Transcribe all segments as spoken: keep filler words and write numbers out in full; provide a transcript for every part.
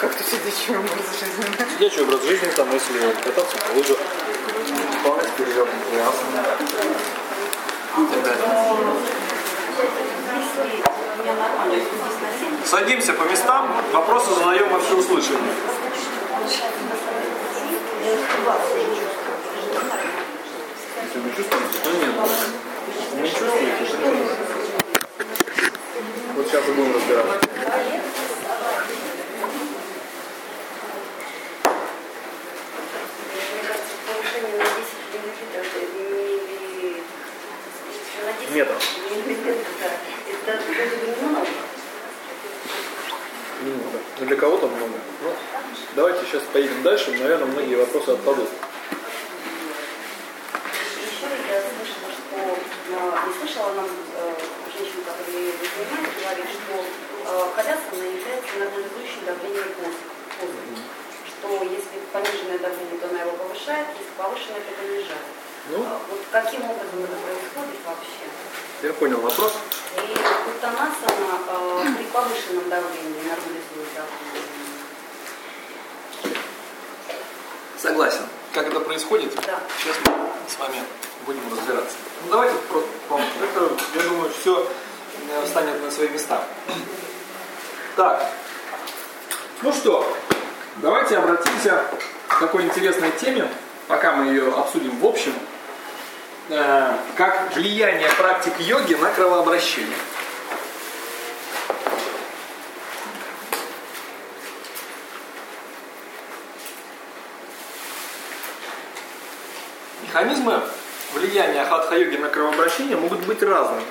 как-то сидячий образ жизни. Сидячий образ жизни, там, если кататься по лыжах, выполнять перевернутые асаны и так далее. Садимся по местам, вопросы задаем во всеуслышание. Если вы чувствуете, то нет. Не чувствуете? Вот сейчас и будем разбираться. Метров. Это немного. Немного. Но для кого-то много. Ну, давайте сейчас поедем дальше, наверное, многие вопросы отпадут. Еще я слышала, что не слышала нам женщину, которая ее занимает, говорит, что ходясана является нормализующим давление мозга. Что если пониженное давление, то она его повышает, если повышенное, то понижает. Ну, вот каким образом это происходит вообще? Я понял вопрос. И утанасана э, при повышенном давлении нормализует давление. Согласен. Как это происходит? Да. Сейчас мы с вами будем разбираться. Ну, давайте просто, это, я думаю, все встанет на свои места. Так. Ну что, давайте обратимся к такой интересной теме, пока мы ее обсудим в общем, э, как влияние практик йоги на кровообращение. Механизмы влияния хатха-йоги на кровообращение могут быть разными.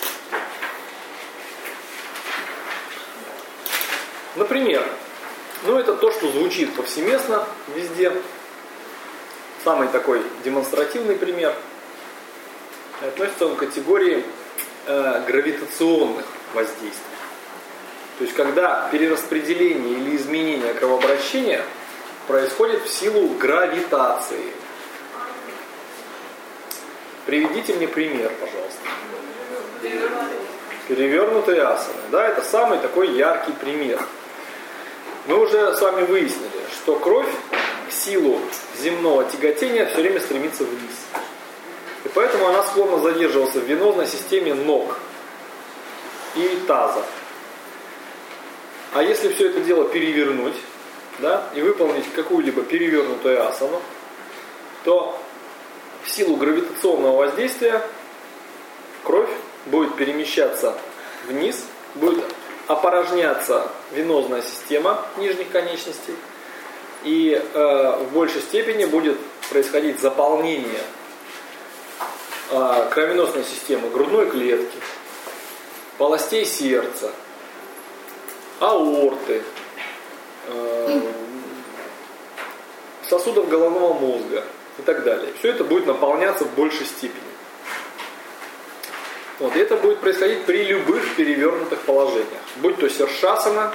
Например, ну это то, что звучит повсеместно везде. Самый такой демонстративный пример. Относится он к категории э, гравитационных воздействий. То есть когда перераспределение или изменение кровообращения происходит в силу гравитации. Приведите мне пример, пожалуйста. Перевернутые асаны. Да, это самый такой яркий пример. Мы уже с вами выяснили, что кровь в силу земного тяготения все время стремится вниз. И поэтому она склонна задерживаться в венозной системе ног и таза. А если все это дело перевернуть, да, и выполнить какую-либо перевернутую асану, то в силу гравитационного воздействия кровь будет перемещаться вниз, будет опорожняться венозная система нижних конечностей, и э, в большей степени будет происходить заполнение э, кровеносной системы грудной клетки, полостей сердца, аорты, э, сосудов головного мозга и так далее. Все это будет наполняться в большей степени. Вот, и это будет происходить при любых перевернутых положениях. Будь то сершасана,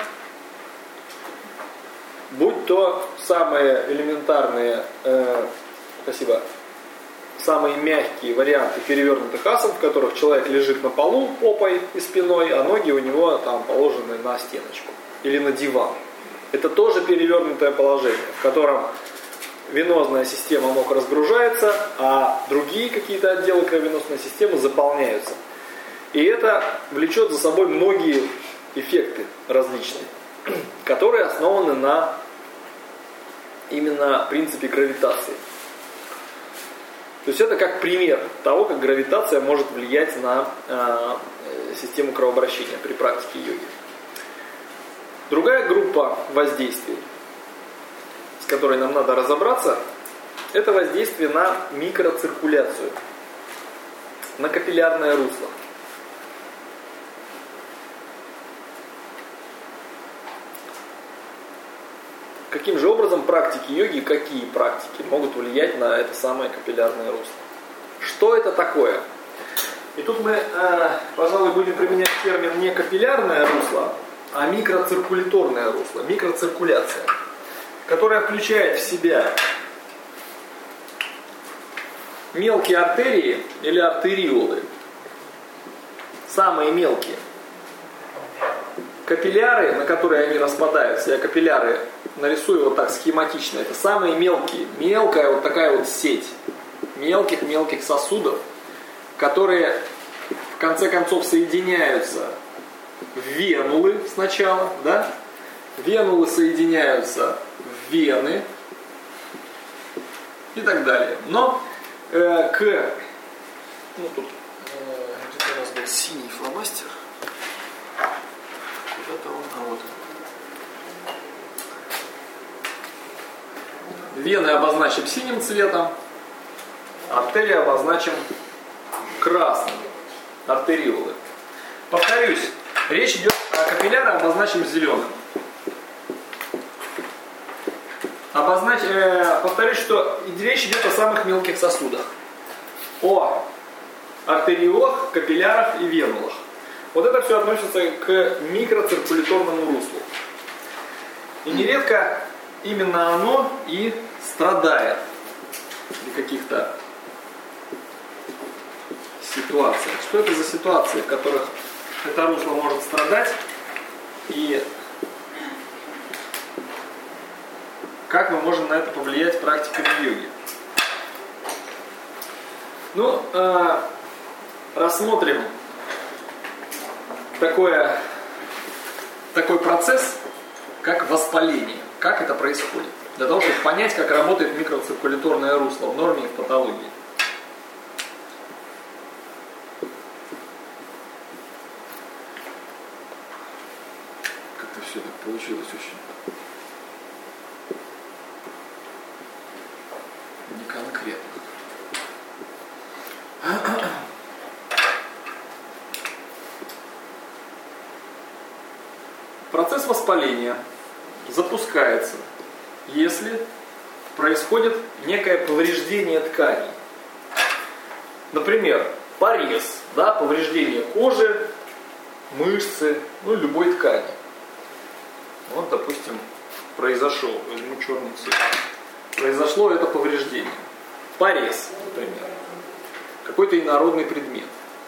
будь то самые элементарные, э, спасибо, самые мягкие варианты перевернутых асан, в которых человек лежит на полу попой и спиной, а ноги у него там положены на стеночку или на диван. Это тоже перевернутое положение, в котором венозная система ног разгружается, а другие какие-то отделы кровеносной системы заполняются. И это влечет за собой многие эффекты различные, которые основаны на именно принципе гравитации. То есть это как пример того, как гравитация может влиять на э, систему кровообращения при практике йоги. Другая группа воздействий, с которой нам надо разобраться, это воздействие на микроциркуляцию, на капиллярное русло. Каким же образом практики йоги, какие практики могут влиять на это самое капиллярное русло? Что это такое? И тут мы, э, пожалуй, будем применять термин не капиллярное русло, а микроциркуляторное русло, микроциркуляция, которая включает в себя мелкие артерии или артериолы, самые мелкие. капилляры, на которые они распадаются, я капилляры нарисую вот так схематично, это самые мелкие, мелкая вот такая вот сеть мелких-мелких сосудов, которые в конце концов соединяются в венулы сначала, да? Венулы соединяются в вены и так далее. Но э, к... Ну, тут э, где-то у нас был синий фломастер. Куда-то он... А вот. Вены обозначим синим цветом, артерии обозначим красным. Артериолы. Повторюсь, речь идет о капилляры, обозначим зеленым. Обознач... Э, повторюсь, что речь идет о самых мелких сосудах. О артериолах, капиллярах и венулах. Вот это все относится к микроциркуляторному руслу. И нередко именно оно и страдает при каких-то ситуациях. Что это за ситуации, в которых это русло может страдать, и как мы можем на это повлиять практиками йоги? Ну, э, рассмотрим такое, такой процесс, как воспаление. Как это происходит? Для того, чтобы понять, как работает микроциркуляторное русло в норме и в патологии. Как-то все так получилось очень неконкретно. Процесс воспаления запускается, если происходит некое повреждение тканей. Например, порез, да, повреждение кожи, мышцы, ну любой ткани. Вот, допустим, произошел, возьму черный цвет. Произошло это повреждение. Порез, например. Какой-то инородный предмет.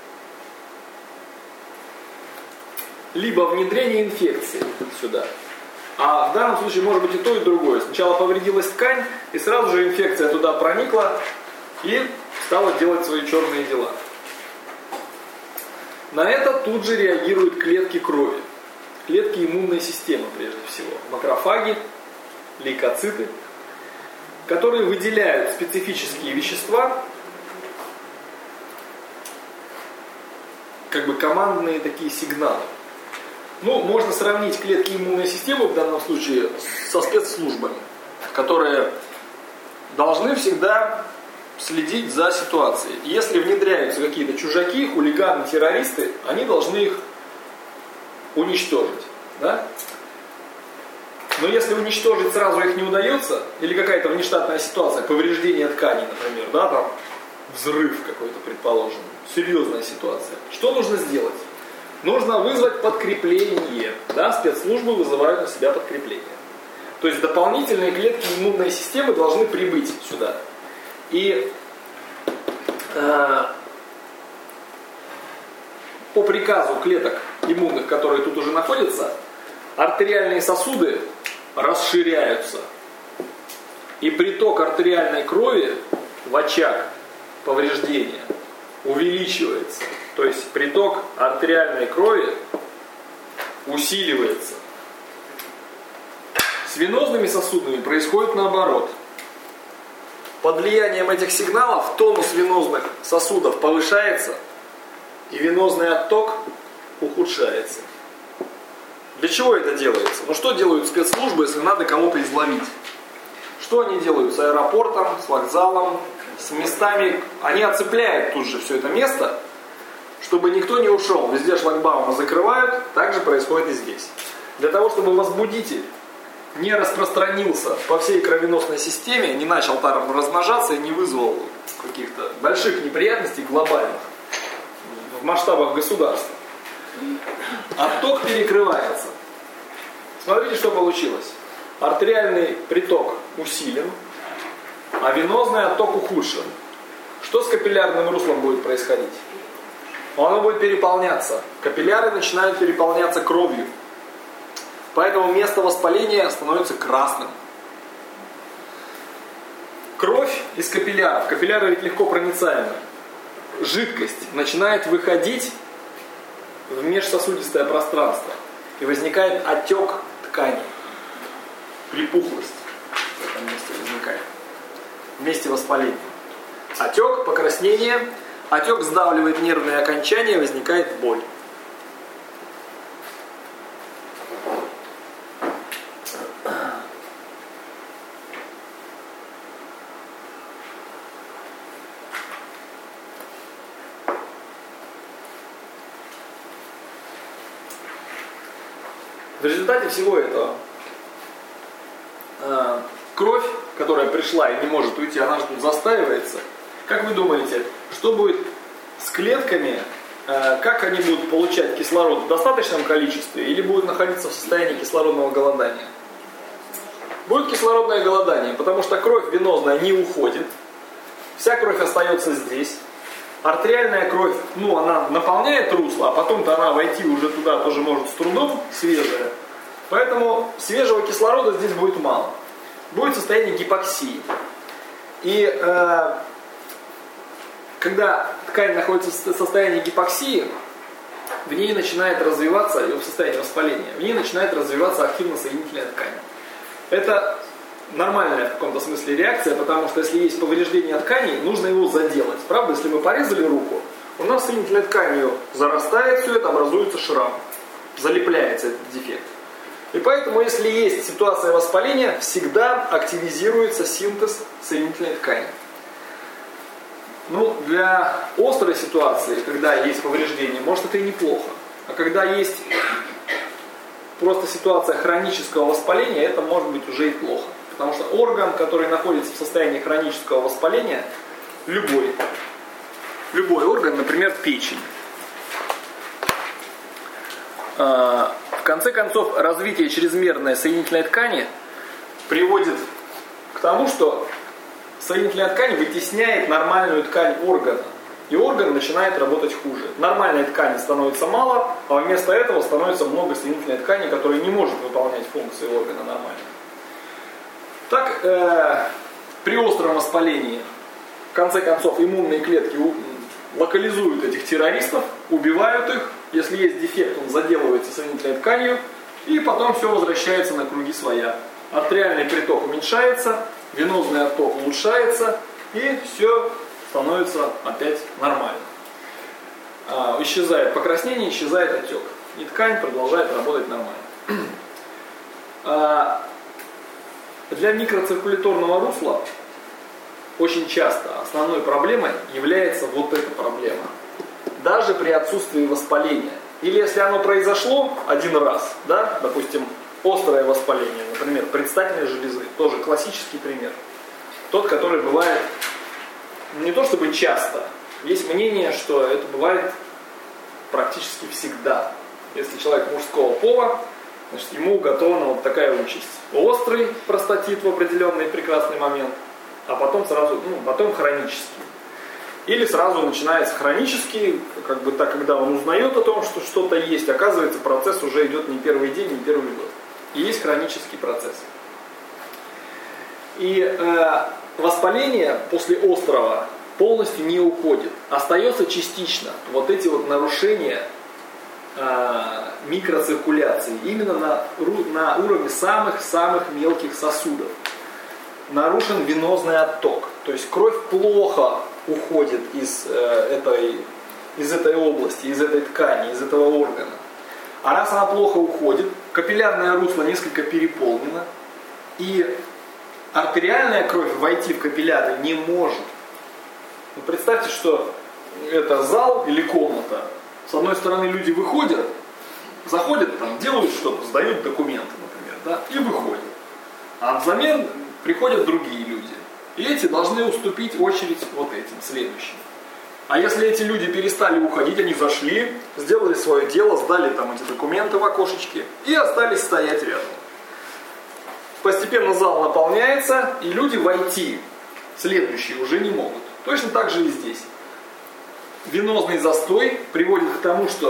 Либо внедрение инфекции сюда. А в данном случае может быть и то, и другое. Сначала повредилась ткань, и сразу же инфекция туда проникла и стала делать свои черные дела. На это тут же реагируют клетки крови. Клетки иммунной системы прежде всего. Макрофаги, лейкоциты, которые выделяют специфические вещества, как бы командные такие сигналы. Ну, можно сравнить клетки иммунной системы в данном случае со спецслужбами, которые должны всегда следить за ситуацией. Если внедряются какие-то чужаки, хулиганы, террористы, они должны их уничтожить. Да? Но если уничтожить сразу их не удается, или какая-то внештатная ситуация, повреждение тканей, например, да, там взрыв какой-то, предположим, серьезная ситуация, что нужно сделать? Нужно вызвать подкрепление. Да? Спецслужбы вызывают на себя подкрепление. То есть дополнительные клетки иммунной системы должны прибыть сюда. И э, по приказу клеток иммунных, которые тут уже находятся, артериальные сосуды расширяются. И приток артериальной крови в очаг повреждения увеличивается. То есть приток артериальной крови усиливается. С венозными сосудами происходит наоборот. Под влиянием этих сигналов тонус венозных сосудов повышается, и венозный отток ухудшается. Для чего это делается? Ну что делают спецслужбы, если надо кого-то изловить? Что они делают с аэропортом, с вокзалом, с местами? Они оцепляют тут же все это место, чтобы никто не ушел. Везде шлагбаумы закрывают, так же происходит и здесь. Для того, чтобы возбудитель не распространился по всей кровеносной системе, не начал там размножаться и не вызвал каких-то больших неприятностей глобальных в масштабах государства, отток перекрывается. Смотрите, что получилось. Артериальный приток усилен, а венозный отток ухудшен. Что с капиллярным руслом будет происходить? Оно будет переполняться. Капилляры начинают переполняться кровью. Поэтому место воспаления становится красным. Кровь из капилляров. Капилляры ведь легко проницаемы. Жидкость начинает выходить в межсосудистое пространство. И возникает отек тканей. Припухлость в этом месте возникает. В месте воспаления. Отек, покраснение. Отек сдавливает нервные окончания, возникает боль. В результате всего этого э, кровь, которая пришла и не может уйти, она же тут застаивается. Как вы думаете, что будет с клетками, э, как они будут получать кислород в достаточном количестве или будут находиться в состоянии кислородного голодания? Будет кислородное голодание, потому что кровь венозная не уходит, вся кровь остается здесь. Артериальная кровь, ну, она наполняет русло, а потом-то она войти уже туда тоже может с трудом, свежая. Поэтому свежего кислорода здесь будет мало. Будет состояние гипоксии. И э, когда ткань находится в состоянии гипоксии, в ней начинает развиваться, в состоянии воспаления, в ней начинает развиваться активно-соединительная ткань. Это нормальная в каком-то смысле реакция, потому что если есть повреждение тканей, нужно его заделать. Правда, если мы порезали руку, у нас соединительной тканью зарастает все это, образуется шрам, залепляется этот дефект. И поэтому, если есть ситуация воспаления, всегда активизируется синтез соединительной ткани. Ну, для острой ситуации, когда есть повреждение, может это и неплохо. А когда есть просто ситуация хронического воспаления, это может быть уже и плохо. Потому что орган, который находится в состоянии хронического воспаления, любой, любой орган, например, печень. В конце концов, развитие чрезмерной соединительной ткани приводит к тому, что соединительная ткань вытесняет нормальную ткань органа. И орган начинает работать хуже. Нормальной ткани становится мало, а вместо этого становится много соединительной ткани, которая не может выполнять функции органа нормально. Так, э, при остром воспалении, в конце концов, иммунные клетки локализуют этих террористов, убивают их. Если есть дефект, он заделывается соединительной тканью, и потом все возвращается на круги своя. Артериальный приток уменьшается, венозный отток улучшается, и все становится опять нормально. А, исчезает покраснение, исчезает отек. И ткань продолжает работать нормально. А, для микроциркуляторного русла очень часто основной проблемой является вот эта проблема. Даже при отсутствии воспаления. Или если оно произошло один раз, да, допустим, острое воспаление, например, предстательной железы, тоже классический пример. Тот, который бывает не то чтобы часто, есть мнение, что это бывает практически всегда. Если человек мужского пола, значит, ему уготована вот такая участь. Острый простатит в определенный прекрасный момент, а потом сразу, ну, потом хронический. Или сразу начинается хронический, как бы так, когда он узнает о том, что что-то есть, оказывается, процесс уже идет не первый день, не первый год. И есть хронический процесс. И э, воспаление после острого полностью не уходит. Остается частично вот эти вот нарушения э, микроциркуляции. Именно на, на уровне самых-самых мелких сосудов. Нарушен венозный отток. То есть кровь плохо уходит из, э, этой, из этой области, из этой ткани, из этого органа. А раз она плохо уходит, капиллярное русло несколько переполнено, и артериальная кровь войти в капилляры не может. Ну, представьте, что это зал или комната. С одной стороны люди выходят, заходят, там, делают что-то, сдают документы, например, да, и выходят. А взамен приходят другие люди. И эти должны уступить очередь вот этим, следующим. А если эти люди перестали уходить, они зашли, сделали свое дело, сдали там эти документы в окошечке и остались стоять рядом. Постепенно зал наполняется, и люди войти, следующие, уже не могут. Точно так же и здесь. Венозный застой приводит к тому, что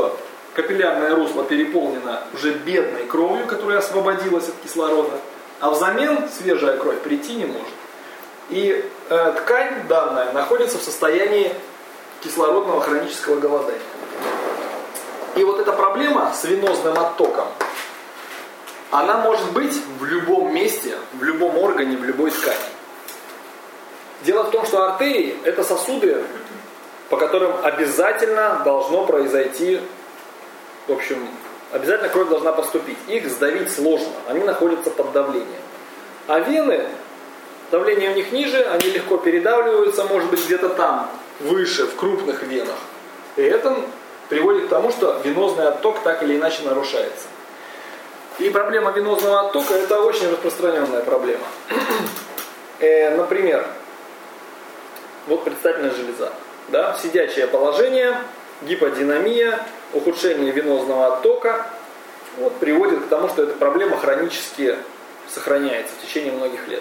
капиллярное русло переполнено уже бедной кровью, которая освободилась от кислорода, а взамен свежая кровь прийти не может. И э, ткань данная находится в состоянии кислородного хронического голодания. И вот эта проблема с венозным оттоком, она может быть в любом месте, в любом органе, в любой ткани. Дело в том, что артерии – это сосуды, по которым обязательно должно произойти, в общем, обязательно кровь должна поступить. Их сдавить сложно, они находятся под давлением. А вены, давление у них ниже, они легко передавливаются, может быть, где-то там, выше, в крупных венах. И это приводит к тому, что венозный отток так или иначе нарушается. И проблема венозного оттока – это очень распространенная проблема. э, например, вот предстательная железа. Да? Сидячее положение, гиподинамия, ухудшение венозного оттока вот, приводит к тому, что эта проблема хронически сохраняется в течение многих лет.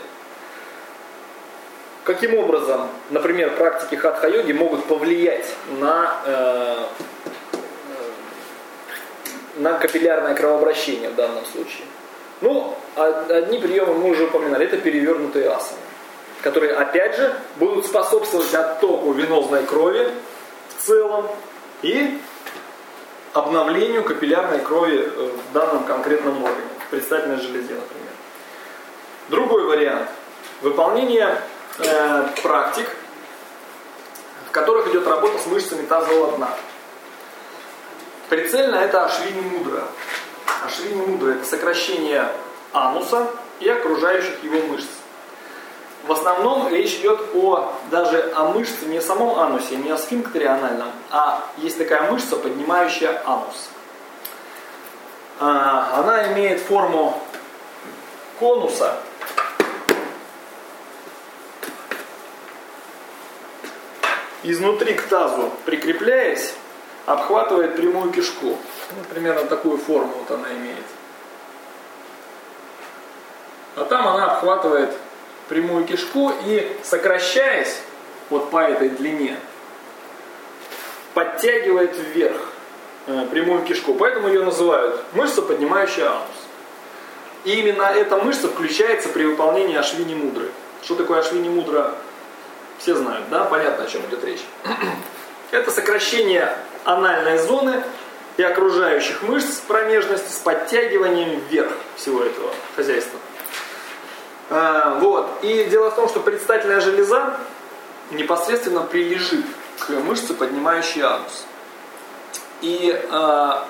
Каким образом, например, практики хатха-йоги могут повлиять на, э, на капиллярное кровообращение в данном случае? Ну, одни приемы мы уже упоминали, это перевернутые асаны, которые, опять же, будут способствовать оттоку венозной крови в целом и обновлению капиллярной крови в данном конкретном органе, в предстательной железе, например. Другой вариант. Выполнение э, практик, в которых идет работа с мышцами тазового дна. Прицельно это ашвини мудра. Ашвини мудра – это сокращение ануса и окружающих его мышц. В основном речь идет о, даже о мышце, не о самом анусе, не о сфинктере анальном, а есть такая мышца, поднимающая анус. Она имеет форму конуса. Изнутри к тазу прикрепляясь, обхватывает прямую кишку. Ну, примерно такую форму вот она имеет. А там она обхватывает прямую кишку и, сокращаясь вот по этой длине, подтягивает вверх э, прямую кишку. Поэтому ее называют мышца, поднимающая анус. И именно эта мышца включается при выполнении ашвини мудры. Что такое ашвини мудра, все знают, да? Понятно, о чем идет речь. Это сокращение анальной зоны и окружающих мышц промежности с подтягиванием вверх всего этого хозяйства. А, вот. И дело в том, что предстательная железа непосредственно прилежит к мышце, поднимающей анус. И а,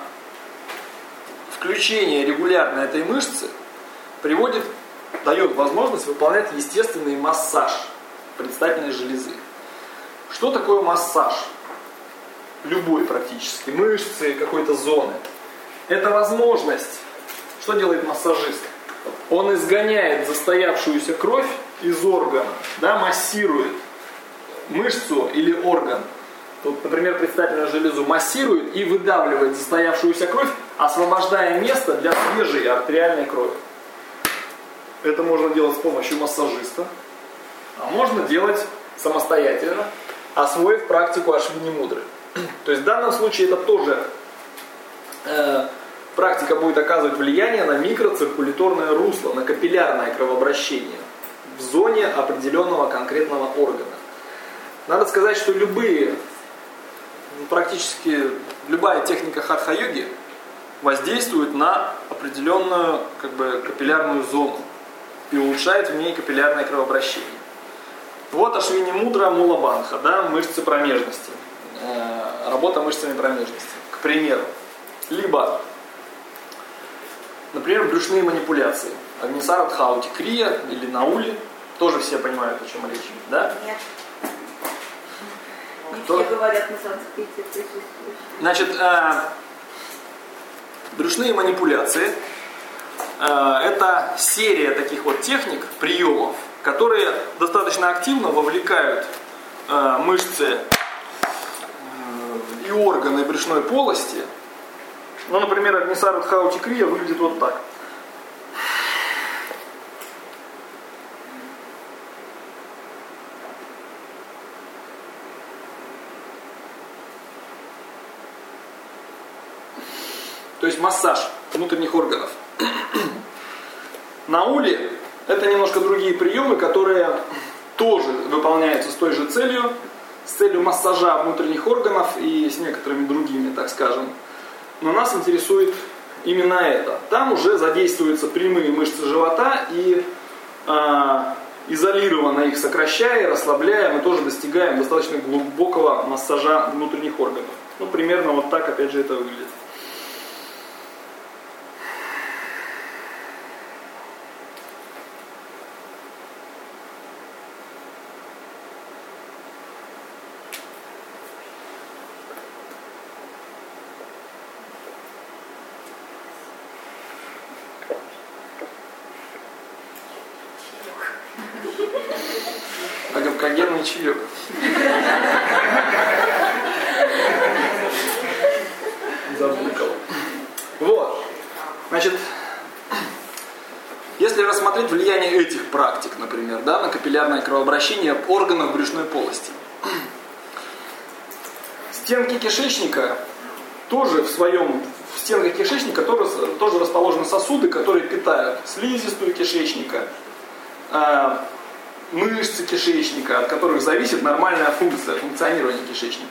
включение регулярно этой мышцы приводит, дает возможность выполнять естественный массаж предстательной железы. Что такое массаж? Любой практически, мышцы, какой-то зоны. Это возможность. Что делает массажист? Он изгоняет застоявшуюся кровь из органа, да, массирует мышцу или орган. Тут, например, предстательную железу массирует и выдавливает застоявшуюся кровь, освобождая место для свежей артериальной крови. Это можно делать с помощью массажиста, а можно делать самостоятельно, освоив практику ашвини мудры. То есть в данном случае это тоже э, практика будет оказывать влияние на микроциркуляторное русло, на капиллярное кровообращение в зоне определенного конкретного органа. Надо сказать, что любые, практически любая техника хатха-йоги воздействует на определенную как бы, капиллярную зону и улучшает в ней капиллярное кровообращение. Вот ашвини мудра мула-бандха, да, мышцы промежности. Э, работа мышцами промежности, к примеру. Либо, например, брюшные манипуляции. Агнисарадхаути крия или наули. Тоже все понимают, о чем речь. Да? Нет. Не Кто? все говорят на санскрите присутствующие. Значит, э, брюшные манипуляции э, это серия таких вот техник, приемов, которые достаточно активно вовлекают э, мышцы и органы брюшной полости. Ну, например, Агнисарадхаути крия выглядит вот так. есть массаж внутренних органов. На уле это немножко другие приемы, которые тоже выполняются с той же целью, с целью массажа внутренних органов и с некоторыми другими, так скажем. Но нас интересует именно это. Там уже задействуются прямые мышцы живота и э, изолированно их сокращая и расслабляя, мы тоже достигаем достаточно глубокого массажа внутренних органов. Ну, примерно вот так, опять же, это выглядит. Агапкогенный чаек. Забукал. Вот. Значит, если рассмотреть влияние этих практик, например, да, на капиллярное кровообращение органов брюшной полости. Стенки кишечника тоже в своем, в стенках кишечника тоже, тоже расположены сосуды, которые питают слизистую кишечника, мышцы кишечника, от которых зависит нормальная функция, функционирование кишечника.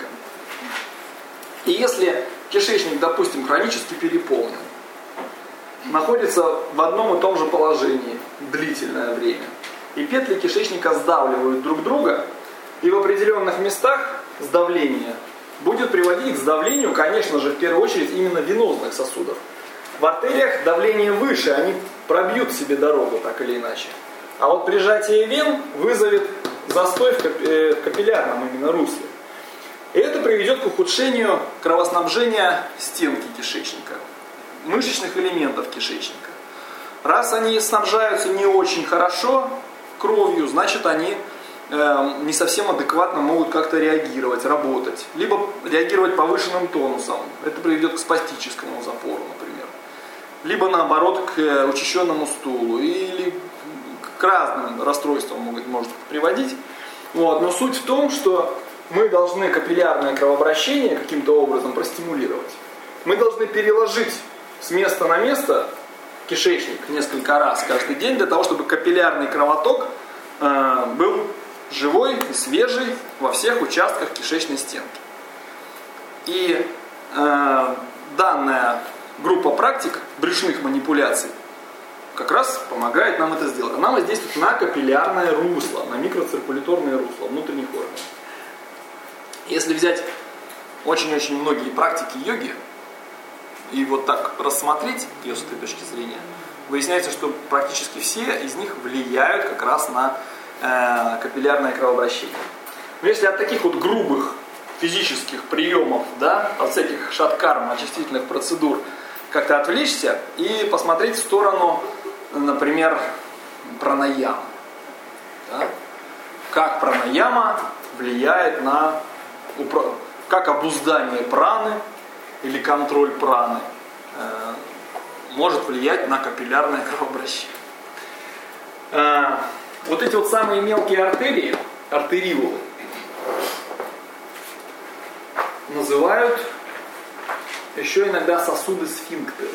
И если кишечник, допустим, хронически переполнен, находится в одном и том же положении длительное время, и петли кишечника сдавливают друг друга, и в определенных местах сдавление будет приводить к сдавлению, конечно же, в первую очередь именно венозных сосудов. В артериях давление выше, они пробьют себе дорогу так или иначе. А вот прижатие вен вызовет застой в капиллярном именно русле. И это приведет к ухудшению кровоснабжения стенки кишечника, мышечных элементов кишечника. Раз они снабжаются не очень хорошо кровью, значит они э, не совсем адекватно могут как-то реагировать, работать. Либо реагировать повышенным тонусом. Это приведет к спастическому запору, например. Либо наоборот к учащенному стулу. Или к разным расстройствам могут, может приводить. Вот. Но суть в том, что мы должны капиллярное кровообращение каким-то образом простимулировать. Мы должны переложить с места на место кишечник несколько раз каждый день, для того, чтобы капиллярный кровоток э, был живой и свежий во всех участках кишечной стенки. И э, данная группа практик брюшных манипуляций как раз помогает нам это сделать. Она воздействует на капиллярное русло, на микроциркуляторное русло внутренних органов. Если взять очень-очень многие практики йоги и вот так рассмотреть ее с этой точки зрения, выясняется, что практически все из них влияют как раз на э, капиллярное кровообращение. Но если от таких вот грубых физических приемов, да, от всяких шаткарм, очистительных процедур как-то отвлечься и посмотреть в сторону, например, пранаямы. Да? Как пранаяма влияет на, как обуздание праны или контроль праны э, может влиять на капиллярное кровообращение. Э, вот эти вот самые мелкие артерии, артериолы, называют еще иногда сосуды сфинктеры.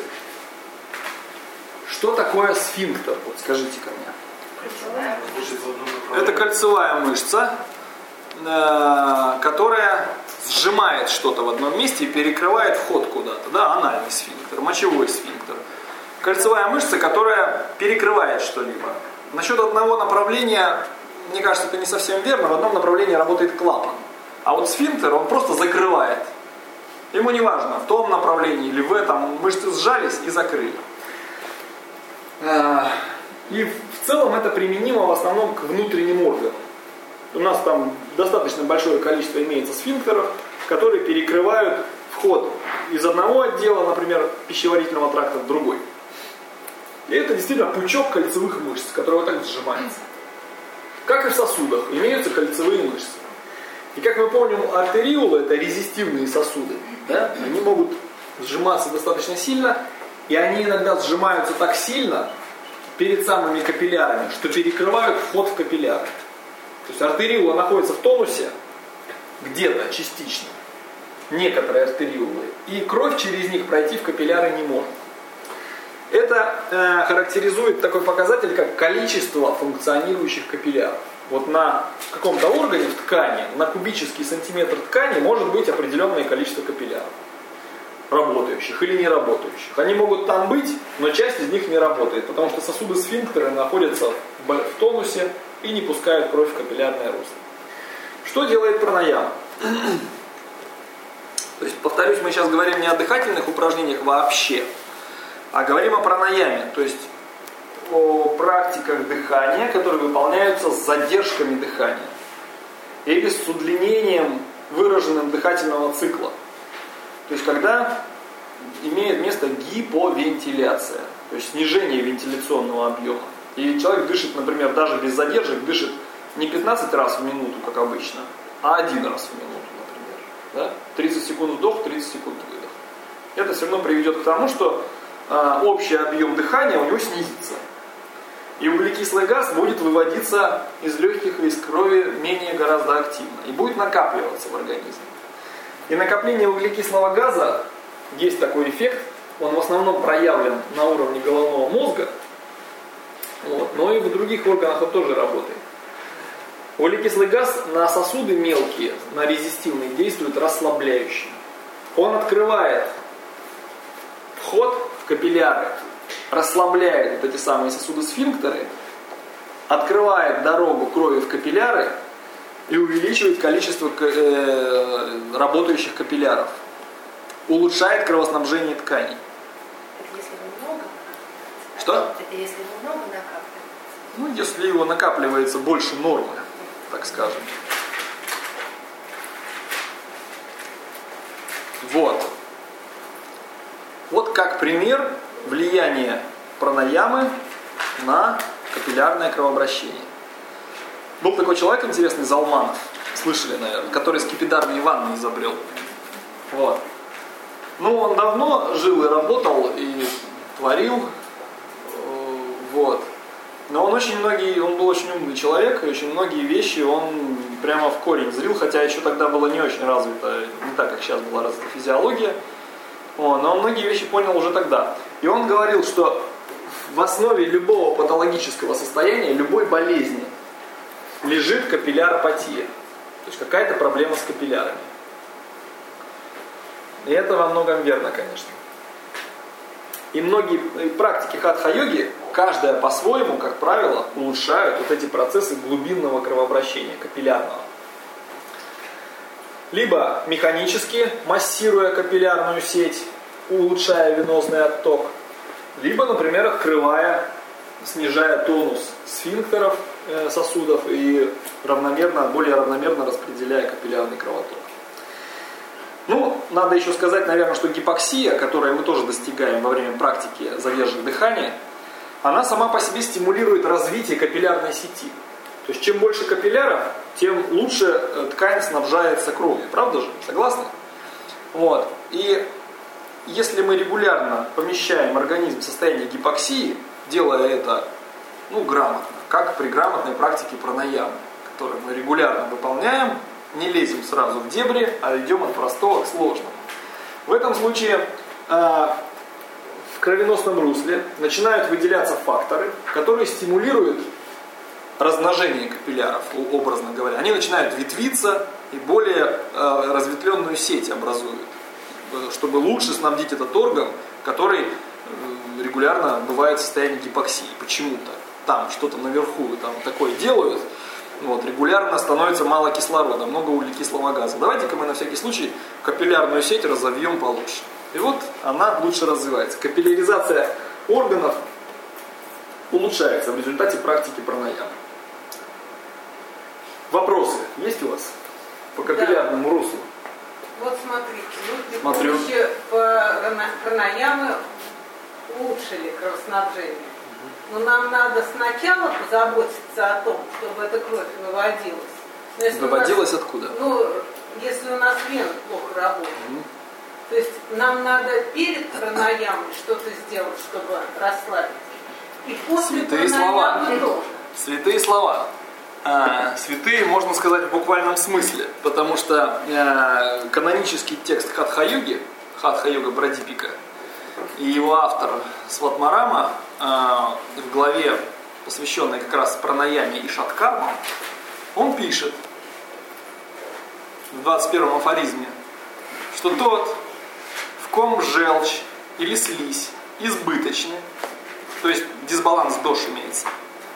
Что такое сфинктер? Вот скажите ко мне. Это кольцевая мышца, э, которая сжимает что-то в одном месте и перекрывает вход куда-то. Да, анальный сфинктер, мочевой сфинктер. Кольцевая мышца, которая перекрывает что-либо. Насчет одного направления, мне кажется, это не совсем верно. В одном направлении работает клапан. А вот сфинктер, он просто закрывает. Ему не важно, в том направлении или в этом. Мышцы сжались и закрыли. И в целом это применимо в основном к внутренним органам. У нас там достаточно большое количество имеется сфинктеров, которые перекрывают вход из одного отдела, например, пищеварительного тракта в другой. И это действительно пучок кольцевых мышц, который вот так сжимается. Как и в сосудах, имеются кольцевые мышцы. И как мы помним, артериолы это резистивные сосуды. Да? Они могут сжиматься достаточно сильно, и они иногда сжимаются так сильно перед самыми капиллярами, что перекрывают вход в капилляры. То есть артериола находится в тонусе где-то частично. некоторые артериолы, и кровь через них пройти в капилляры не может. Это э, характеризует такой показатель, как количество функционирующих капилляров. Вот на каком-то органе в ткани, на кубический сантиметр ткани может быть определенное количество капилляров, работающих или не работающих. Они могут там быть, но часть из них не работает, потому что сосуды-сфинктеры находятся в тонусе и не пускают кровь в капиллярное русло. Что делает пранаяма? То есть, повторюсь, мы сейчас говорим не о дыхательных упражнениях вообще, а говорим о пранаяме, то есть о практиках дыхания, которые выполняются с задержками дыхания или с удлинением выраженным дыхательного цикла. То есть когда имеет место гиповентиляция, то есть снижение вентиляционного объема. И человек дышит, например, даже без задержек, дышит не пятнадцать раз в минуту, как обычно, а один раз в минуту, например. Да? тридцать секунд вдох, тридцать секунд выдох. Это все равно приведет к тому, что э, общий объем дыхания у него снизится. И углекислый газ будет выводиться из легких и из крови менее гораздо активно. И будет накапливаться в организме. И накопление углекислого газа, есть такой эффект, он в основном проявлен на уровне головного мозга, вот, но и в других органах он тоже работает. Углекислый газ на сосуды мелкие, на резистивные, действует расслабляюще. Он открывает вход в капилляры, расслабляет вот эти самые сосуды-сфинктеры, открывает дорогу крови в капилляры и увеличивает количество э, работающих капилляров. Улучшает кровоснабжение тканей. Это если его много? Что? Это если его много накапливается? Ну, если его накапливается больше нормы, так скажем. Вот. Вот как пример влияния пранаямы на капиллярное кровообращение. Был такой человек интересный, Залманов, слышали, наверное, который скипидарные ванны изобрел. Вот. Ну, он давно жил и работал, и творил, вот. Но он очень многие, он был очень умный человек, и очень многие вещи он прямо в корень зрил, хотя еще тогда было не очень развито, не так, как сейчас была развита физиология. Вот. Но он многие вещи понял уже тогда. И он говорил, что в основе любого патологического состояния, любой болезни лежит капилляропатия. То есть какая-то проблема с капиллярами. И это во многом верно, конечно. И многие практики хатха-йоги, каждая по-своему, как правило, улучшают вот эти процессы глубинного кровообращения, капиллярного. Либо механически, массируя капиллярную сеть, улучшая венозный отток, либо, например, открывая, снижая тонус сфинктеров э, сосудов и равномерно, более равномерно распределяя капиллярный кровоток. Ну, надо еще сказать, наверное, что гипоксия, которую мы тоже достигаем во время практики задержек дыхания, она сама по себе стимулирует развитие капиллярной сети. То есть, чем больше капилляров, тем лучше ткань снабжается кровью. Правда же? Согласны? Вот. И если мы регулярно помещаем организм в состояние гипоксии, делая это, ну, грамотно, как при грамотной практике пранаямы, которую мы регулярно выполняем, не лезем сразу в дебри, а идем от простого к сложному. В этом случае э, в кровеносном русле начинают выделяться факторы, которые стимулируют размножение капилляров, образно говоря. Они начинают ветвиться и более э, разветвленную сеть образуют, чтобы лучше снабдить этот орган, который э, регулярно бывает в состоянии гипоксии. Почему-то там что-то наверху там такое делают. Вот, регулярно становится мало кислорода, много углекислого газа. Давайте-ка мы на всякий случай капиллярную сеть разовьем получше. И вот она лучше развивается. Капилляризация органов улучшается в результате практики пранаямы. Вопросы есть у вас по капиллярному да. руслу? Вот смотрите, мы при Смотрю. помощи пранаямы улучшили кровоснабжение. Но нам надо сначала позаботиться о том, чтобы эта кровь выводилась. Но если Выводилась нас, откуда? Ну, если у нас вены плохо работают. Mm-hmm. То есть нам надо перед пранаямой что-то сделать, чтобы расслабить. И после Святые слова. тоже. Святые слова. э, святые, можно сказать, в буквальном смысле, потому что э, канонический текст Хатха-йоги, Хатха-йога Прадипика, и его автор Сватмарама э, в главе, посвященной как раз пранаяме и шаткармам, он пишет в двадцать первом афоризме, что тот, в ком желчь или слизь избыточны, то есть дисбаланс дош имеется,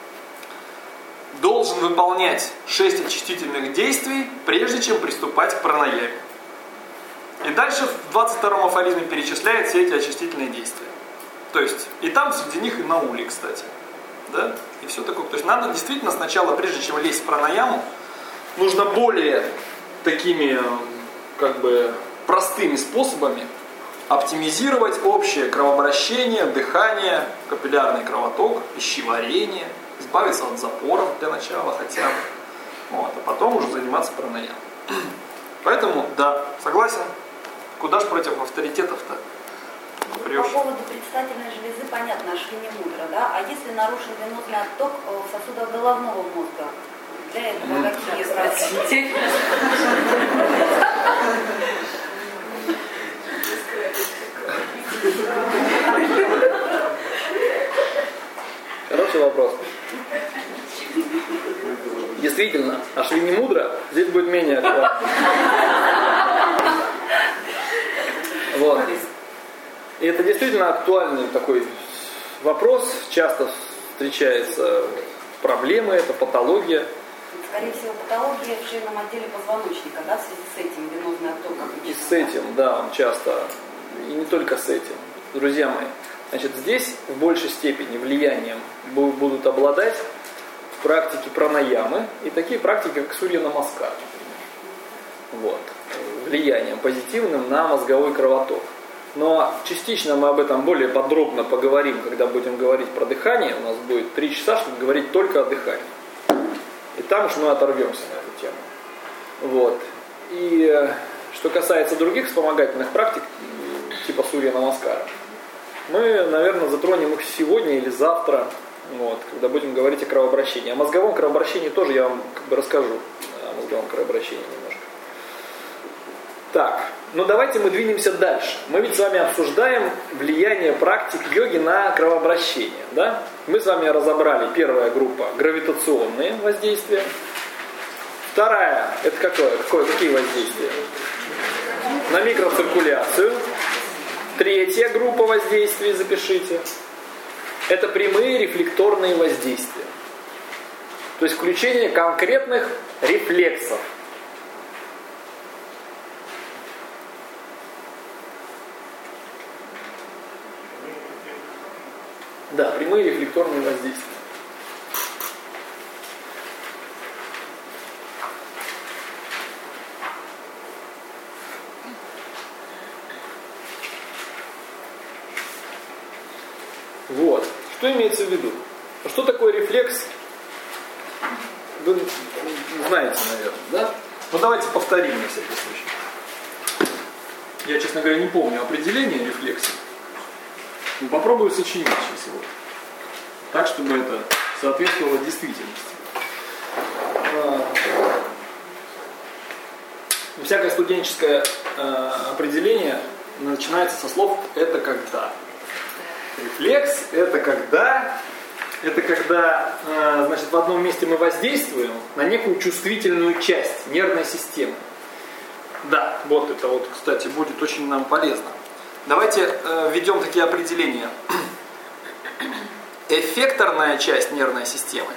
должен выполнять шесть очистительных действий, прежде чем приступать к пранаяме. И дальше в двадцать втором афоризме перечисляет все эти очистительные действия. То есть, и там среди них и наули, кстати. Да? И все такое. То есть надо действительно сначала, прежде чем лезть в пранаяму, нужно более такими, как бы, простыми способами оптимизировать общее кровообращение, дыхание, капиллярный кровоток, пищеварение, избавиться от запоров для начала хотя бы. Вот, а потом уже заниматься пранаямой. Поэтому, да, согласен. Куда ж против авторитетов-то? Врешь. По поводу предстательной железы понятно, Ашвини мудро, да? А если нарушен венозный отток в сосудах головного мозга? Для этого mm. какие практики? Хороший вопрос. Действительно, Ашвини мудро здесь будет менее актуально. Вот. И это действительно актуальный такой вопрос. Часто встречается проблемы, это патология. Скорее всего, патология в шейном отделе позвоночника, да, в связи с этим венозный отток. И с этим, да, он часто, и не только с этим. Друзья мои, значит, здесь в большей степени влиянием будут обладать практики пранаямы и такие практики, как Сурья-намаскар, например. Вот. Влиянием позитивным на мозговой кровоток. Но частично мы об этом более подробно поговорим, когда будем говорить про дыхание. У нас будет три часа, чтобы говорить только о дыхании. И там уж мы оторвемся на эту тему. Вот. И что касается других вспомогательных практик, типа Сурья-намаскара, мы, наверное, затронем их сегодня или завтра, вот, когда будем говорить о кровообращении. О мозговом кровообращении тоже я вам как бы расскажу. О мозговом кровообращении немножко. Так, ну давайте мы двинемся дальше. Мы ведь с вами обсуждаем влияние практик йоги на кровообращение. Да? Мы с вами разобрали первая группа гравитационные воздействия. Вторая, это какое? Какое? Какие воздействия? На микроциркуляцию. Третья группа воздействий, запишите. Это прямые рефлекторные воздействия. То есть включение конкретных рефлексов. Да, прямые рефлекторные воздействия. Вот. Что имеется в виду? Что такое рефлекс? Вы знаете, наверное, да? Ну давайте повторим на всякий случай. Я, честно говоря, не помню определение рефлекса. Ну, попробую сочинить сейчас его. Так, чтобы это соответствовало действительности. Всякое студенческое э, определение начинается со слов «это когда». Рефлекс – это когда, это когда э, значит, в одном месте мы воздействуем на некую чувствительную часть нервной системы. Да, вот это вот, кстати, будет очень нам полезно. Давайте э, введем такие определения. Эффекторная часть нервной системы.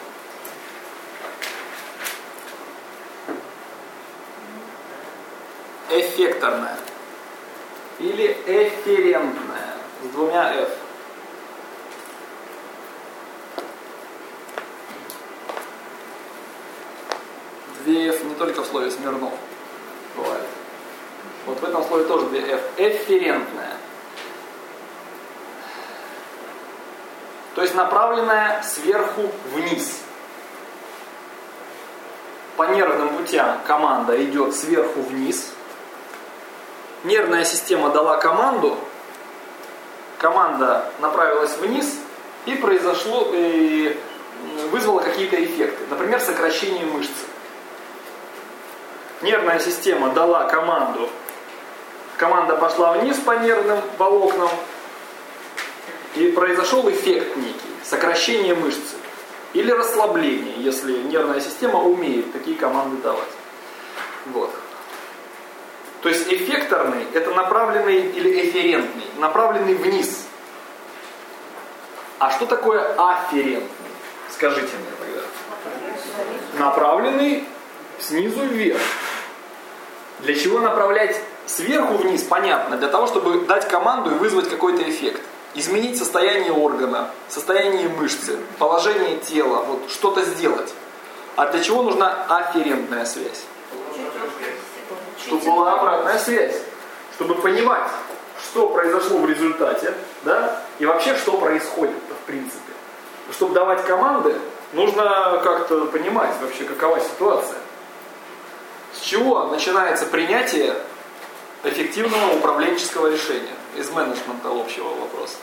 Эффекторная. Или эфферентная. С двумя F. Две F не только в слове Смирнов бывает. Вот в этом слове тоже две F. Эфферентная. То есть направленная сверху вниз. По нервным путям команда идет сверху вниз. Нервная система дала команду, команда направилась вниз, и произошло, и вызвало какие-то эффекты. Например, сокращение мышцы. Нервная система дала команду. Команда пошла вниз по нервным волокнам. И произошел эффект некий. Сокращение мышцы. Или расслабление, если нервная система умеет такие команды давать. Вот. То есть эффекторный – это направленный или эфферентный, направленный вниз. А что такое афферентный? Скажите мне тогда. Направленный снизу вверх. Для чего направлять сверху вниз? Понятно. Для того, чтобы дать команду и вызвать какой-то эффект. Изменить состояние органа, состояние мышцы, положение тела, вот что-то сделать. А для чего нужна афферентная связь? Чтобы была обратная связь. Чтобы понимать, что произошло в результате, да, и вообще, что происходит в принципе. Чтобы давать команды, нужно как-то понимать вообще, какова ситуация. С чего начинается принятие эффективного управленческого решения из менеджмента общего вопроса?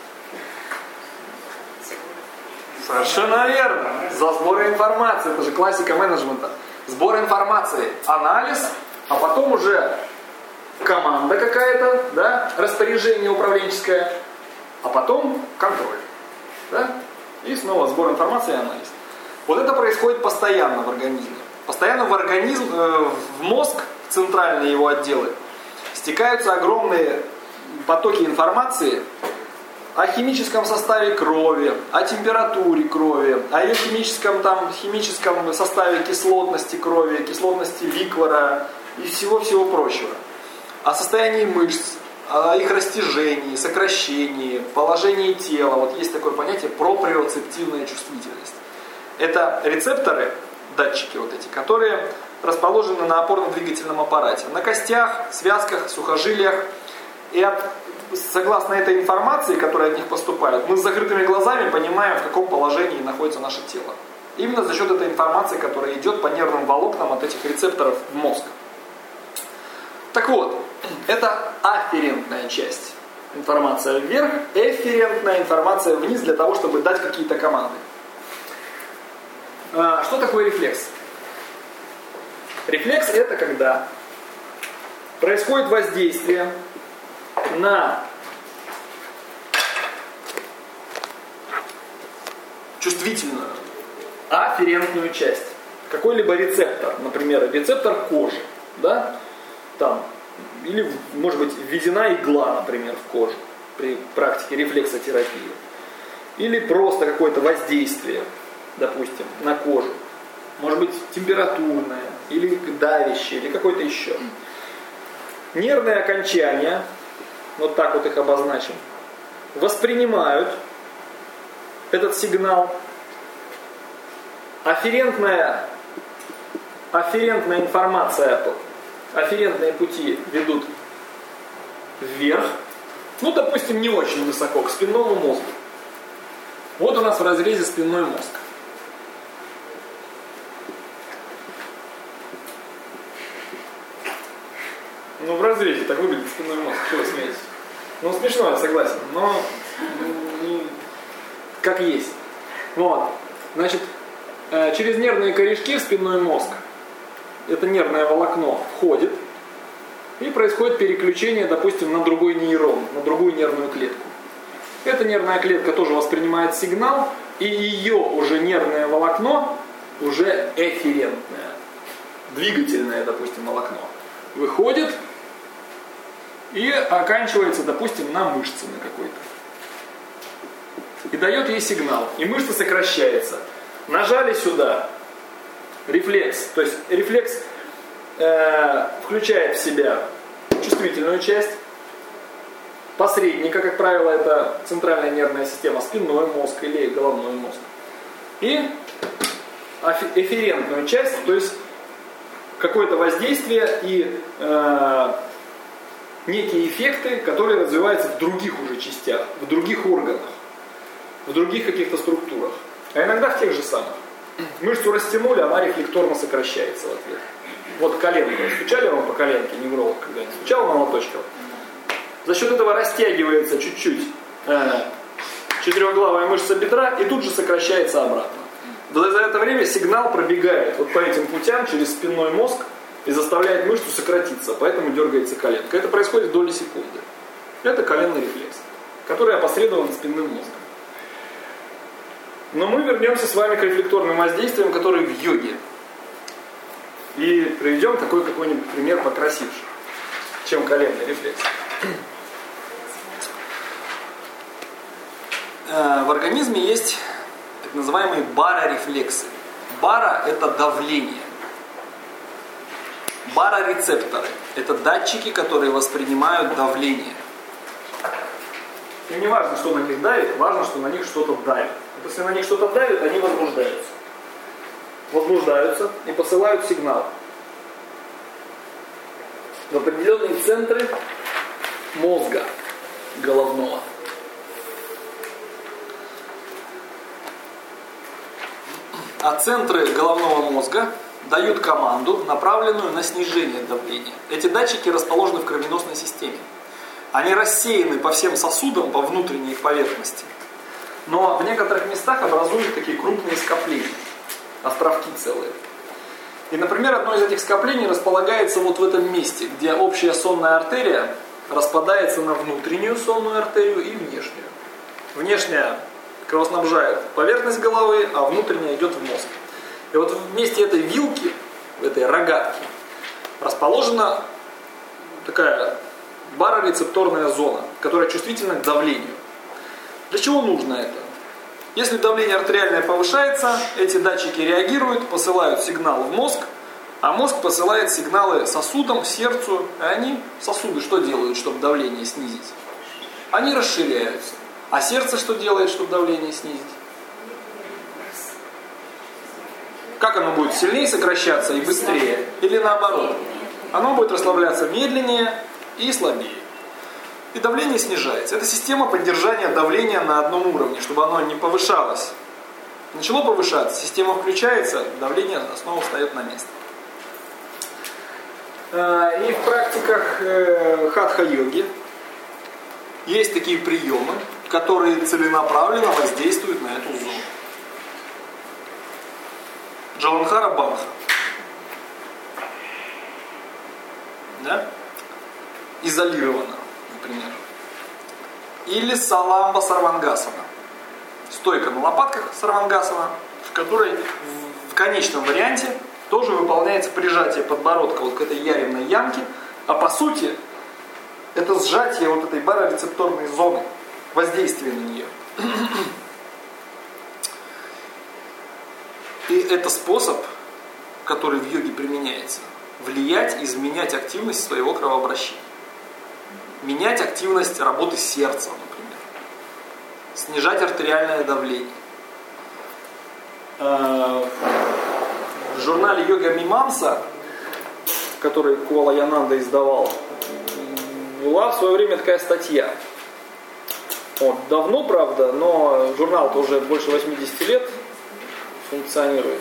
Совершенно верно. За сбор информации. Это же классика менеджмента. Сбор информации, анализ, а потом уже команда какая-то, да, распоряжение управленческое, а потом контроль. Да? И снова сбор информации и анализ. Вот это происходит постоянно в организме. Постоянно в организм, э, в мозг, центральные его отделы, стекаются огромные потоки информации о химическом составе крови, о температуре крови, о ее химическом, там, химическом составе кислотности крови, кислотности ликвора и всего-всего прочего. О состоянии мышц, о их растяжении, сокращении, положении тела. Вот есть такое понятие проприоцептивная чувствительность. Это рецепторы, датчики вот эти, которые расположены на опорно-двигательном аппарате, на костях, связках, сухожилиях. И от, согласно этой информации, которая от них поступает, мы с закрытыми глазами понимаем, в каком положении находится наше тело. Именно за счет этой информации, которая идет по нервным волокнам от этих рецепторов в мозг. Так вот, это афферентная часть. Информация вверх, эфферентная информация вниз для того, чтобы дать какие-то команды. А, что такое рефлекс? Рефлекс – это когда происходит воздействие на чувствительную, афферентную часть. Какой-либо рецептор, например, рецептор кожи, да? Там, или, может быть, введена игла, например, в кожу при практике рефлексотерапии. Или просто какое-то воздействие, допустим, на кожу. Может быть, температурное, или давящее, или какое-то еще. Нервные окончания, вот так вот их обозначим, воспринимают этот сигнал. Афферентная, афферентная информация, афферентные пути ведут вверх, ну, допустим, не очень высоко, к спинному мозгу. Вот у нас в разрезе спинной мозг. Ну, в разрезе так выглядит спинной мозг. Чего вы смеетесь? Ну, смешно, я согласен, но ну, как есть. Вот. Значит, через нервные корешки в спинной мозг это нервное волокно входит и происходит переключение, допустим, на другой нейрон, на другую нервную клетку. Эта нервная клетка тоже воспринимает сигнал, и ее уже нервное волокно уже эфферентное, двигательное, допустим, волокно, выходит и оканчивается, допустим, на мышце на какой-то. И дает ей сигнал. И мышца сокращается. Нажали сюда. Рефлекс. То есть рефлекс э, включает в себя чувствительную часть. Посредника, как правило, это центральная нервная система, спинной мозг или головной мозг. И эфферентную часть, то есть какое-то воздействие и э, некие эффекты, которые развиваются в других уже частях, в других органах, в других каких-то структурах, а иногда в тех же самых. Мышцу растянули, она рефлекторно сокращается в ответ. Вот коленку. Стучали вам по коленке, невролог когда-нибудь? Стучал молоточком? За счет этого растягивается чуть-чуть э, четырехглавая мышца бедра и тут же сокращается обратно. За это время сигнал пробегает вот по этим путям через спинной мозг и заставляет мышцу сократиться, поэтому дергается коленка. Это происходит в доли секунды. Это коленный рефлекс, который опосредован спинным мозгом. Но мы вернемся с вами к рефлекторным воздействиям, которые в йоге. И приведем такой какой-нибудь пример покрасивше, чем коленный рефлекс. В организме есть так называемые барорефлексы. Бара – это давление. Барорецепторы – это датчики, которые воспринимают давление. И не важно, что на них давит, важно, что на них что-то давит. Вот если на них что-то давит, они возбуждаются. Возбуждаются и посылают сигнал в определенные центры мозга головного. А центры головного мозга дают команду, направленную на снижение давления. Эти датчики расположены в кровеносной системе. Они рассеяны по всем сосудам, по внутренней их поверхности. Но в некоторых местах образуют такие крупные скопления, островки целые. И, например, одно из этих скоплений располагается вот в этом месте, где общая сонная артерия распадается на внутреннюю сонную артерию и внешнюю. Внешняя кровоснабжает поверхность головы, а внутренняя идет в мозг. И вот в месте этой вилки, в этой рогатки, расположена такая барорецепторная зона, которая чувствительна к давлению. Для чего нужно это? Если давление артериальное повышается, эти датчики реагируют, посылают сигнал в мозг, а мозг посылает сигналы сосудам, сердцу, и они, сосуды, что делают, чтобы давление снизить? Они расширяются. А сердце что делает, чтобы давление снизить? Как оно будет сильнее сокращаться и быстрее? Или наоборот? Оно будет расслабляться медленнее и слабее. И давление снижается. Это система поддержания давления на одном уровне, чтобы оно не повышалось. Начало повышаться, система включается, давление снова встает на место. И в практиках хатха-йоги есть такие приемы, которые целенаправленно воздействуют на эту зону. Джаландхара Бандха. Да? Изолировано, например. Или Саламба Сарвангасана. Стойка на лопатках Сарвангасана, в которой в конечном варианте тоже выполняется прижатие подбородка вот к этой яревной ямке, а по сути это сжатие вот этой барорецепторной зоны, воздействие на нее. И это способ, который в йоге применяется, влиять, изменять активность своего кровообращения. Менять активность работы сердца, например. Снижать артериальное давление. В журнале «Йога Мимамса», который Куала Янанда издавал, была в свое время такая статья. Вот, давно, правда, но журнал-то уже больше восьмидесяти лет функционирует.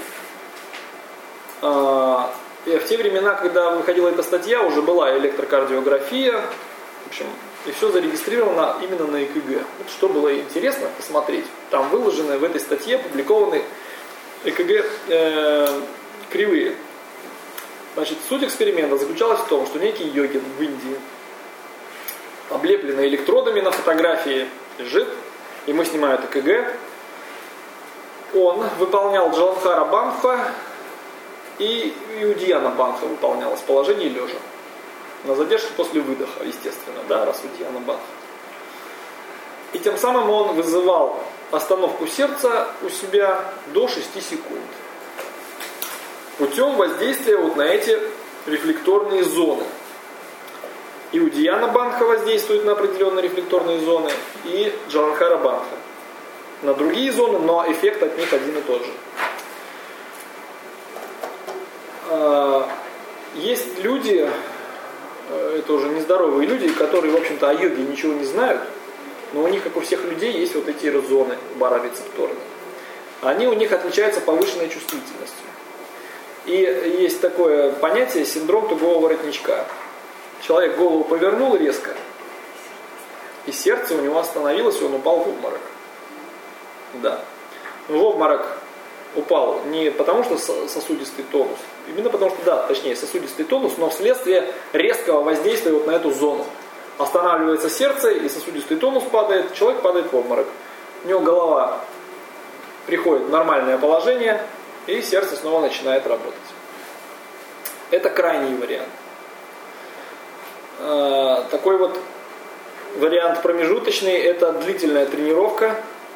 И в те времена, когда выходила эта статья, уже была электрокардиография, в общем, и все зарегистрировано именно на ЭКГ. Вот что было интересно посмотреть. Там выложены в этой статье, опубликованы ЭКГ э, кривые. Значит, суть эксперимента заключалась в том, что некий йогин в Индии, облепленный электродами на фотографии, лежит, ему снимают ЭКГ. Он выполнял Джаландхара Бандха, и Удьяна Бандха выполнялась в положении лежа. На задержке после выдоха, естественно, да, раз Удьяна Бандха. И тем самым он вызывал остановку сердца у себя до шести секунд. Путем воздействия вот на эти рефлекторные зоны. И Удьяна Бандха воздействует на определенные рефлекторные зоны, и Джаландхара Бандха на другие зоны, но эффект от них один и тот же. Есть люди, это уже нездоровые люди, которые, в общем-то, о йоге ничего не знают, но у них, как у всех людей, есть вот эти зоны барорецепторные. Они у них отличаются повышенной чувствительностью. И есть такое понятие синдром тугого воротничка. Человек голову повернул резко, и сердце у него остановилось, и он упал в обморок. Да. В обморок упал не потому, что сосудистый тонус, именно потому, что, да, точнее, сосудистый тонус, но вследствие резкого воздействия вот на эту зону. Останавливается сердце, и сосудистый тонус падает, человек падает в обморок. У него голова приходит в нормальное положение, и сердце снова начинает работать. Это крайний вариант. Такой вот вариант промежуточный, это длительная тренировка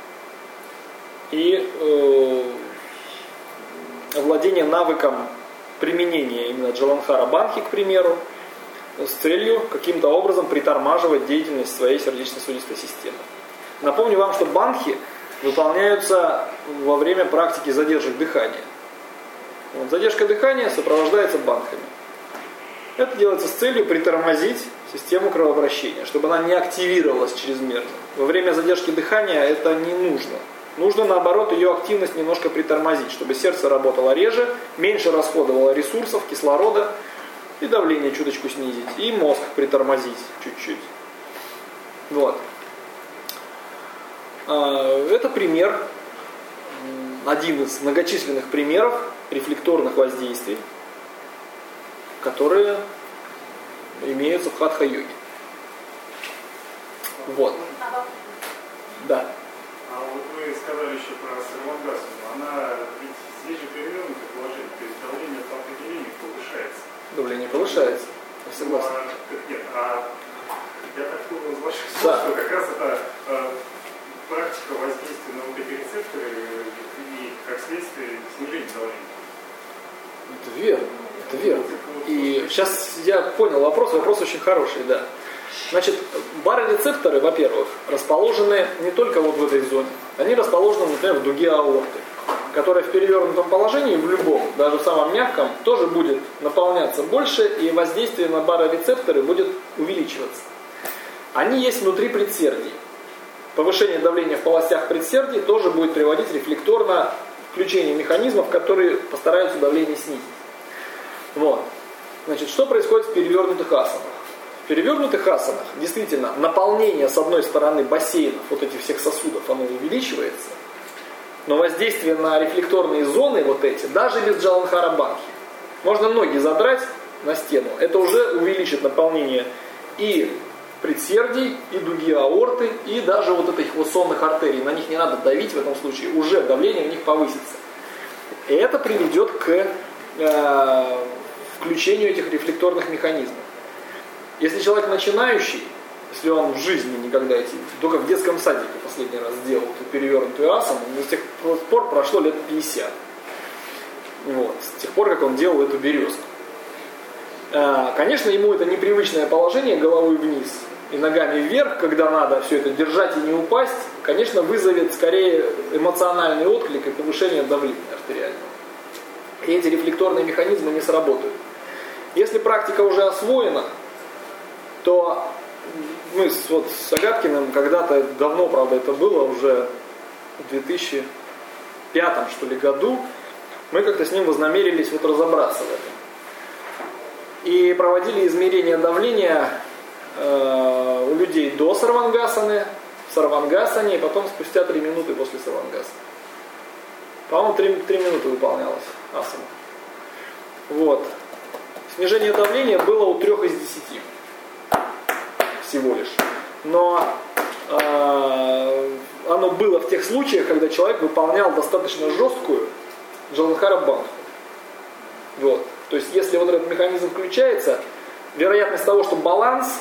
и э, владение навыком применения именно Джаландхара Банхи, к примеру, с целью каким-то образом притормаживать деятельность своей сердечно-сосудистой системы. Напомню вам, что банхи выполняются во время практики задержек дыхания. Вот, задержка дыхания сопровождается банхами. Это делается с целью притормозить систему кровообращения, чтобы она не активировалась чрезмерно. Во время задержки дыхания это не нужно. Нужно, наоборот, ее активность немножко притормозить, чтобы сердце работало реже, меньше расходовало ресурсов, кислорода, и давление чуточку снизить, и мозг притормозить чуть-чуть. Вот. Это пример, один из многочисленных примеров рефлекторных воздействий, которые имеются в хатха-йоге. Вот. Да. А вот вы сказали еще про сарвангасану. Она ведь здесь же перевернутое положение, то есть давление по определению повышается. Давление повышается. Я согласен. Ну, а, нет, а я так понял из ваших слов, да. что как раз это а, практика воздействия на вот эти рецепторы и, как следствие, снижение давления. Это верно. Это верно. И сейчас я понял вопрос. Вопрос очень хороший, да. Значит, барорецепторы, во-первых, расположены не только вот в этой зоне. Они расположены, например, в дуге аорты, которая в перевернутом положении, в любом, даже в самом мягком, тоже будет наполняться больше, и воздействие на барорецепторы будет увеличиваться. Они есть внутри предсердий. Повышение давления в полостях предсердий тоже будет приводить рефлекторно к включению механизмов, которые постараются давление снизить. Вот. Значит, что происходит в перевернутых асанах? В перевернутых асанах действительно наполнение с одной стороны бассейнов, вот этих всех сосудов, оно увеличивается, но воздействие на рефлекторные зоны вот эти, даже без Джаландхара Банхи, можно ноги задрать на стену, это уже увеличит наполнение и предсердий, и дуги аорты, и даже вот этих вот сонных артерий, на них не надо давить в этом случае, уже давление в них повысится. И это приведет к э, включению этих рефлекторных механизмов. Если человек начинающий, если он в жизни никогда эти, только в детском садике последний раз сделал эту перевернутую асану, с тех пор прошло лет пятьдесят. Вот, с тех пор, как он делал эту березку. Конечно, ему это непривычное положение головой вниз и ногами вверх, когда надо все это держать и не упасть, конечно, вызовет скорее эмоциональный отклик и повышение давления артериального. И эти рефлекторные механизмы не сработают. Если практика уже освоена, то мы с, вот, с Агаткиным когда-то, давно, правда, это было, уже в две тысячи пятом, что ли, году, мы как-то с ним вознамерились вот разобраться в этом. И проводили измерение давления э, у людей до сарвангасаны, в сарвангасане, и потом спустя три минуты после сарвангасаны. По-моему, три минуты выполнялась асана. Вот. Снижение давления было у трех из десяти. Всего лишь. Но э, оно было в тех случаях, когда человек выполнял достаточно жесткую Джаландхара Банху. Вот. То есть, если вот этот механизм включается, вероятность того, что баланс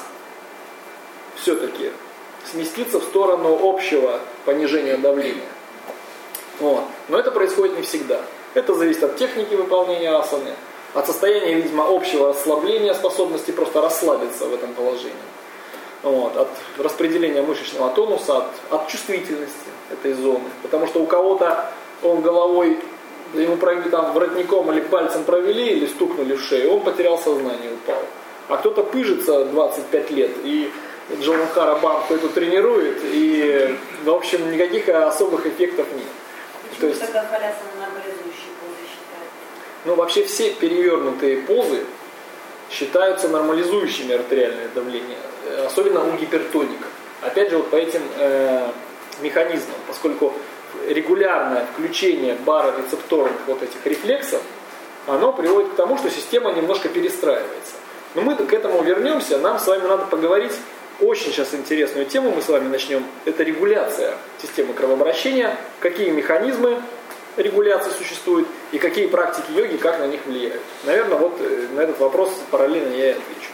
все-таки сместится в сторону общего понижения давления. Вот. Но это происходит не всегда. Это зависит от техники выполнения асаны, от состояния, видимо, общего расслабления, способности просто расслабиться в этом положении. Вот, от распределения мышечного тонуса, от, от чувствительности этой зоны. Потому что у кого-то он головой, ему провели там воротником или пальцем провели, или стукнули в шею, он потерял сознание, упал. А кто-то пыжится двадцать пять лет и Джаландхара Банху эту тренирует, и, в общем, никаких особых эффектов нет. Почему То есть, тогда халясана нормализующие позы считают? Ну, вообще все перевернутые позы считаются нормализующими артериальное давление, особенно у гипертоников. Опять же, вот по этим э, механизмам, поскольку регулярное включение барорецепторных вот этих рефлексов, оно приводит к тому, что система немножко перестраивается. Но мы к этому вернемся. Нам с вами надо поговорить очень сейчас интересную тему. Мы с вами начнем. Это регуляция системы кровообращения. Какие механизмы регуляции существуют и какие практики йоги, как на них влияют. Наверное, вот на этот вопрос параллельно я и отвечу.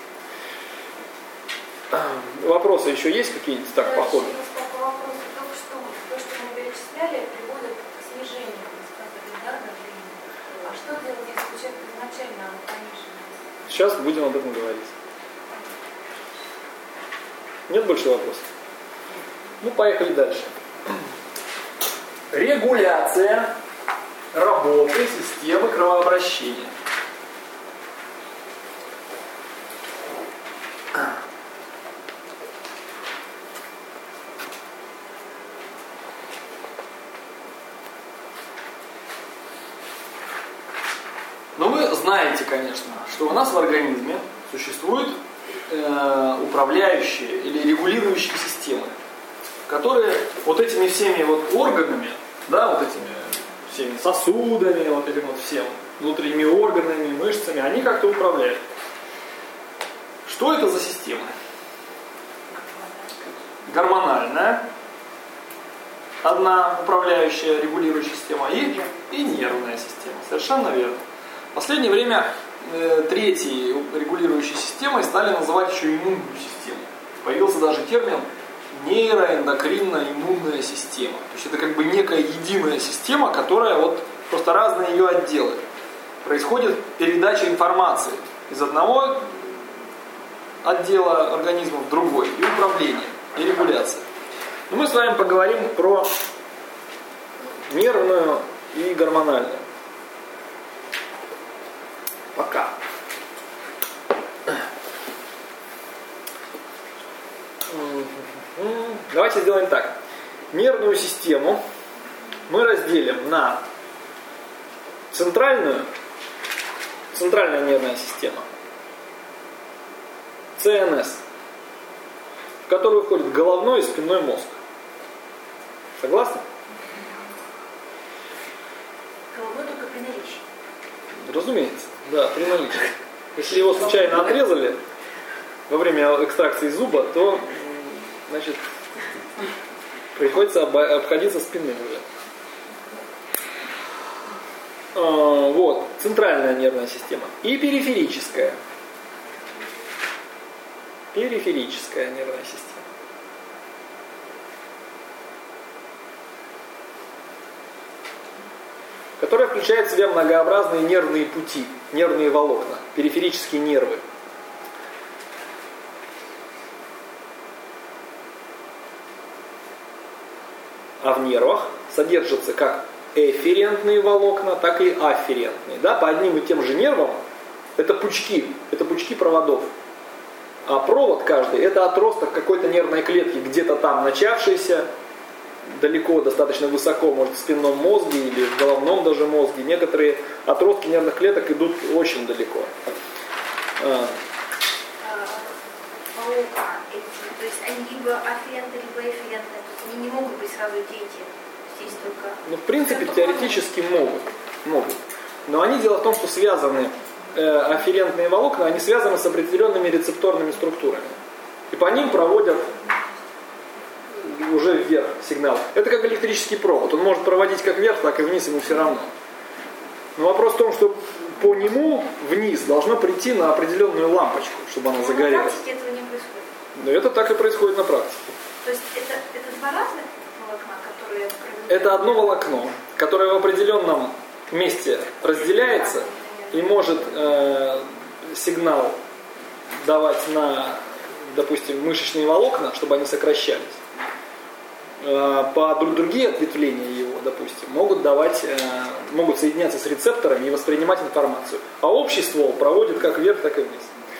Вопросы еще есть какие-нибудь так по ходу? То, что мы перечисляли, приводит к снижению, да, давления. А что делать, если у человека изначально оно понижено? Сейчас будем об этом говорить. Нет больше вопросов? Ну, поехали дальше. Регуляция работы системы кровообращения. Но вы знаете, конечно, что у нас в организме существуют э, управляющие или регулирующие системы, которые вот этими всеми вот органами, да, вот этими всеми сосудами, вот этим вот всем внутренними органами, мышцами, они как-то управляют. Что это за система? Гормональная, одна управляющая, регулирующая система, и, и нервная система. Совершенно верно. В последнее время э, третьей регулирующей системой стали называть еще иммунную систему. Появился даже термин нейроэндокринно-иммунная система. То есть это как бы некая единая система, которая вот просто разные ее отделы. Происходит передача информации из одного отдела организма в другой, и управление, и регуляция. Но мы с вами поговорим про нервную и гормональную. Пока. Давайте сделаем так. Нервную систему мы разделим на центральную, центральная нервная система, Си Эн Эс, в которую входит головной и спинной мозг. Согласны? Головной только при наличии. Разумеется, да, при наличии. Если его случайно отрезали во время экстракции зуба, то, значит, приходится обходиться спинным уже. А, вот, центральная нервная система. И периферическая. Периферическая нервная система. Которая включает в себя многообразные нервные пути, нервные волокна, периферические нервы. А в нервах содержатся как эфферентные волокна, так и афферентные. Да? По одним и тем же нервам это пучки, это пучки проводов. А провод каждый это отросток какой-то нервной клетки, где-то там начавшийся, далеко, достаточно высоко, может в спинном мозге или в головном даже мозге. Некоторые отростки нервных клеток идут очень далеко. Волокна, то есть они либо афференты, либо эфференты. Они не могут быть сразу дети. Здесь только... Ну, в принципе, теоретически могут. могут. Но они, дело в том, что связаны, э, афферентные волокна, они связаны с определенными рецепторными структурами. И по ним проводят уже вверх сигнал. Это как электрический провод. Он может проводить как вверх, так и вниз, ему все равно. Но вопрос в том, что по нему вниз должно прийти на определенную лампочку, чтобы она загорелась. На практике этого не происходит. Но это так и происходит на практике. То есть это, это два разных волокна, которые... Это одно волокно, которое в определенном месте разделяется и может э, сигнал давать на, допустим, мышечные волокна, чтобы они сокращались. Э, по другие ответвления его, допустим, могут давать, э, могут соединяться с рецепторами и воспринимать информацию. А общий ствол проводит как вверх, так и вниз.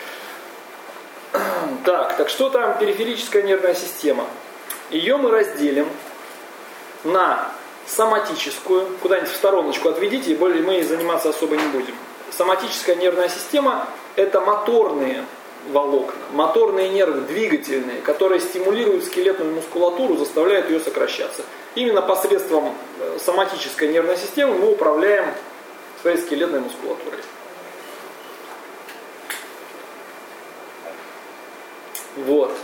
Так, так что там периферическая нервная система? Ее мы разделим на соматическую, куда-нибудь в стороночку отведите, и более мы заниматься особо не будем. Соматическая нервная система – это моторные волокна, моторные нервы, двигательные, которые стимулируют скелетную мускулатуру, заставляют ее сокращаться. Именно посредством соматической нервной системы мы управляем своей скелетной мускулатурой. Вот.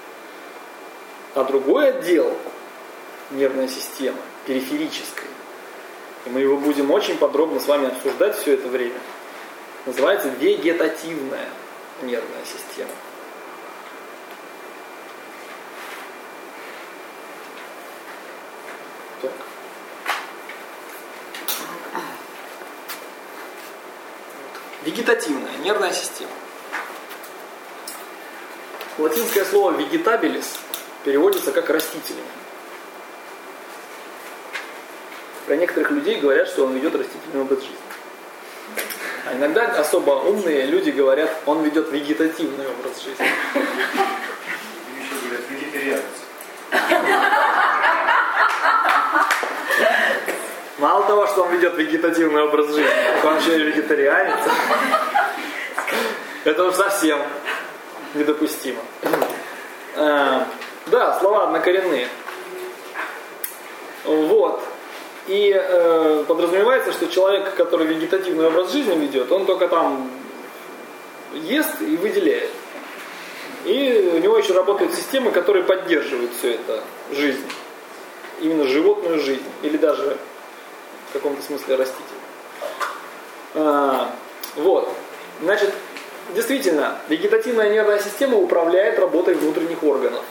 А другой отдел нервной системы, периферической, и мы его будем очень подробно с вами обсуждать все это время, называется вегетативная нервная система. Так. Вегетативная нервная система. Латинское слово vegetabilis переводится как растительный. Про некоторых людей говорят, что он ведет растительный образ жизни. А иногда особо умные люди говорят, он ведет вегетативный образ жизни. Еще говорят, вегетарианец. Мало того, что он ведет вегетативный образ жизни, он еще и вегетарианец. Это уж совсем недопустимо. Да, слова однокоренные. Вот. И э, подразумевается, что человек, который вегетативный образ жизни ведет, он только там ест и выделяет. И у него еще работают системы, которые поддерживают все это, жизнь. Именно животную жизнь. Или даже в каком-то смысле растительную. А, вот. Значит, действительно, вегетативная нервная система управляет работой внутренних органов.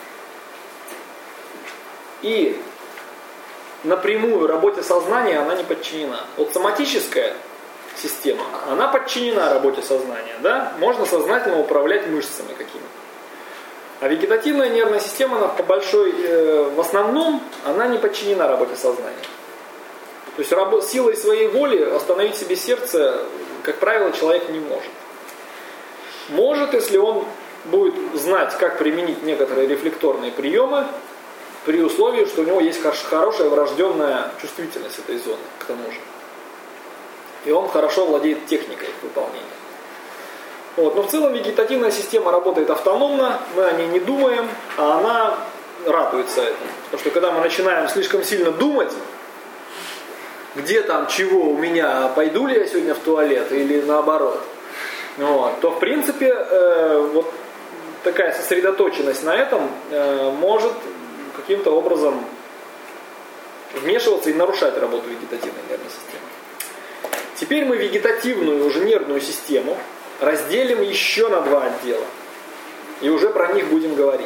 И напрямую работе сознания она не подчинена. Вот соматическая система, она подчинена работе сознания. Да? Можно сознательно управлять мышцами какими-то. А вегетативная нервная система, она по большой, э, в основном, она не подчинена работе сознания. То есть рабо- силой своей воли остановить себе сердце, как правило, человек не может. Может, если он будет знать, как применить некоторые рефлекторные приемы, при условии, что у него есть хорошая врожденная чувствительность этой зоны, к тому же. И он хорошо владеет техникой их выполнения. Вот. Но в целом вегетативная система работает автономно, мы о ней не думаем, а она радуется этому. Потому что когда мы начинаем слишком сильно думать, где там, чего у меня, пойду ли я сегодня в туалет или наоборот, вот, то в принципе э, вот такая сосредоточенность на этом э, может каким-то образом вмешиваться и нарушать работу вегетативной нервной системы. Теперь мы вегетативную уже нервную систему разделим еще на два отдела. И уже про них будем говорить.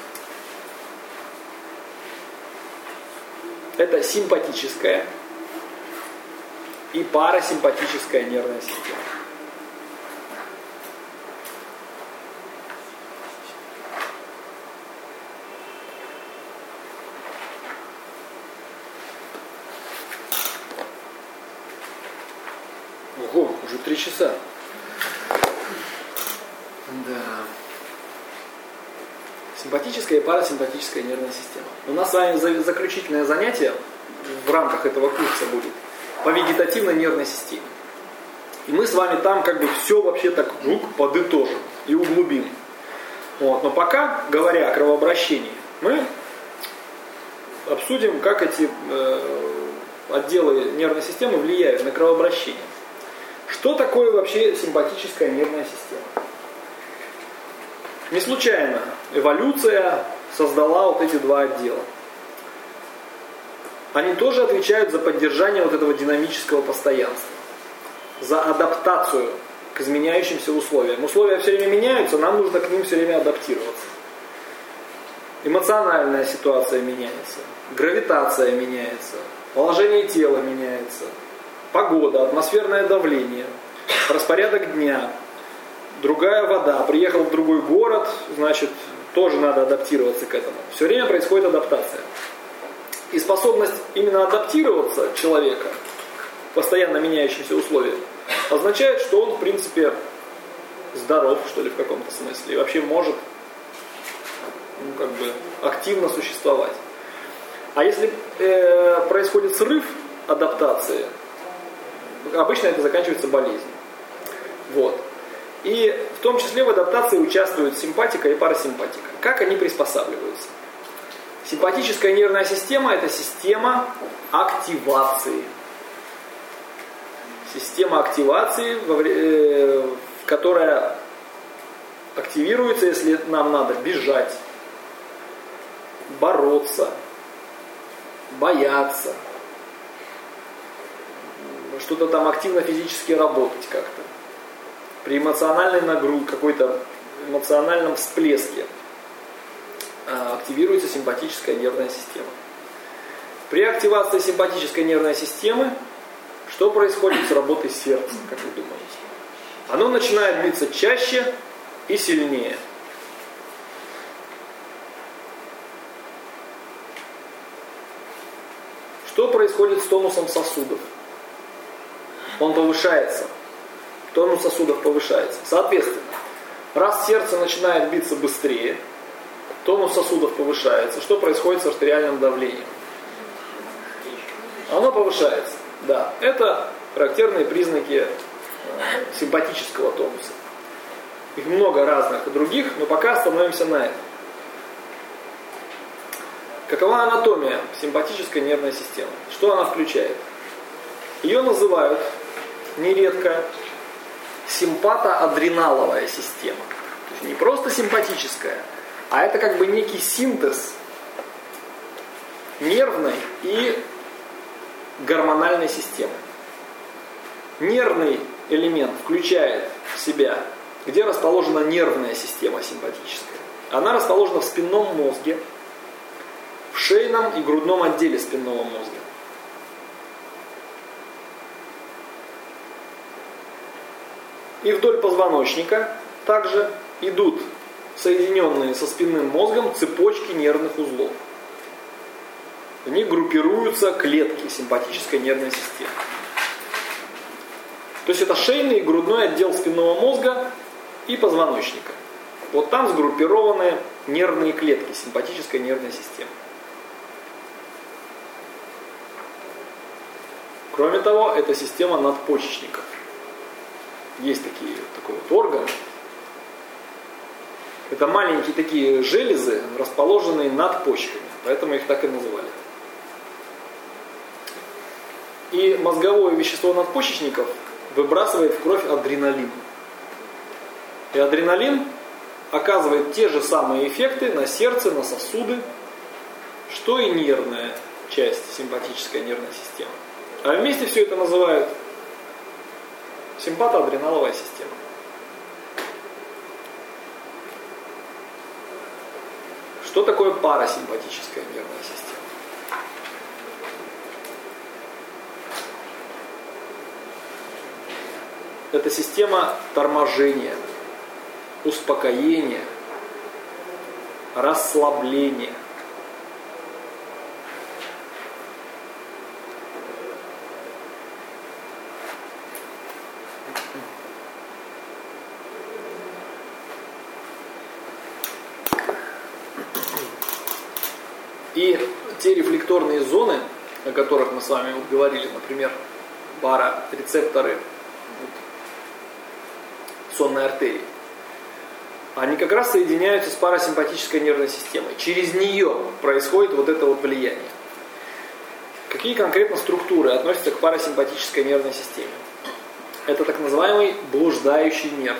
Это симпатическая и парасимпатическая нервная система. Ого, уже три часа. Да. Симпатическая и парасимпатическая нервная система. У нас с вами заключительное занятие в рамках этого курса будет по вегетативной нервной системе. И мы с вами там как бы все вообще так жук подытожим и углубим. Вот. Но пока, говоря о кровообращении, мы обсудим, как эти э, отделы нервной системы влияют на кровообращение. Что такое вообще симпатическая нервная система? Не случайно эволюция создала вот эти два отдела. Они тоже отвечают за поддержание вот этого динамического постоянства, за адаптацию к изменяющимся условиям. Условия все время меняются, нам нужно к ним все время адаптироваться. Эмоциональная ситуация меняется, гравитация меняется, положение тела меняется, погода, атмосферное давление, распорядок дня, другая вода, приехал в другой город, значит, тоже надо адаптироваться к этому. Все время происходит адаптация. И способность именно адаптироваться человека к постоянно меняющимся условиям означает, что он, в принципе, здоров, что ли, в каком-то смысле, и вообще может, ну, как бы, активно существовать. А если э, происходит срыв адаптации, обычно это заканчивается болезнью. Вот. И в том числе в адаптации участвуют симпатика и парасимпатика. Как они приспосабливаются? Симпатическая нервная система – это система активации. Система активации, которая активируется, если нам надо бежать, бороться, бояться, что-то там активно физически работать как-то. При эмоциональной нагрузке, какой-то эмоциональном всплеске активируется симпатическая нервная система. При активации симпатической нервной системы что происходит с работой сердца, как вы думаете? Оно начинает биться чаще и сильнее. Что происходит с тонусом сосудов? Он повышается. Тонус сосудов повышается. Соответственно, раз сердце начинает биться быстрее, тонус сосудов повышается. Что происходит с артериальным давлением? Оно повышается. Да, это характерные признаки симпатического тонуса. Их много разных и других, но пока остановимся на этом. Какова анатомия симпатической нервной системы? Что она включает? Ее называют нередко симпатоадреналовая система. То есть не просто симпатическая, а это как бы некий синтез нервной и гормональной системы. Нервный элемент включает в себя, где расположена нервная система симпатическая. Она расположена в спинном мозге, в шейном и грудном отделе спинного мозга. И вдоль позвоночника также идут соединенные со спинным мозгом цепочки нервных узлов. В них группируются клетки симпатической нервной системы. То есть это шейный и грудной отдел спинного мозга и позвоночника. Вот там сгруппированы нервные клетки симпатической нервной системы. Кроме того, это система надпочечников. Есть такие, такой вот орган. Это маленькие такие железы, расположенные над почками. Поэтому их так и называли. И мозговое вещество надпочечников выбрасывает в кровь адреналин. И адреналин оказывает те же самые эффекты на сердце, на сосуды, что и нервная часть симпатической нервной системы. А вместе все это называют симпатоадреналовая система. Что такое парасимпатическая нервная система? Это система торможения, успокоения, расслабления. И те рефлекторные зоны, о которых мы с вами вот говорили, например, барорецепторы сонной артерии, они как раз соединяются с парасимпатической нервной системой. Через нее происходит вот это вот влияние. Какие конкретно структуры относятся к парасимпатической нервной системе? Это так называемый блуждающий нерв.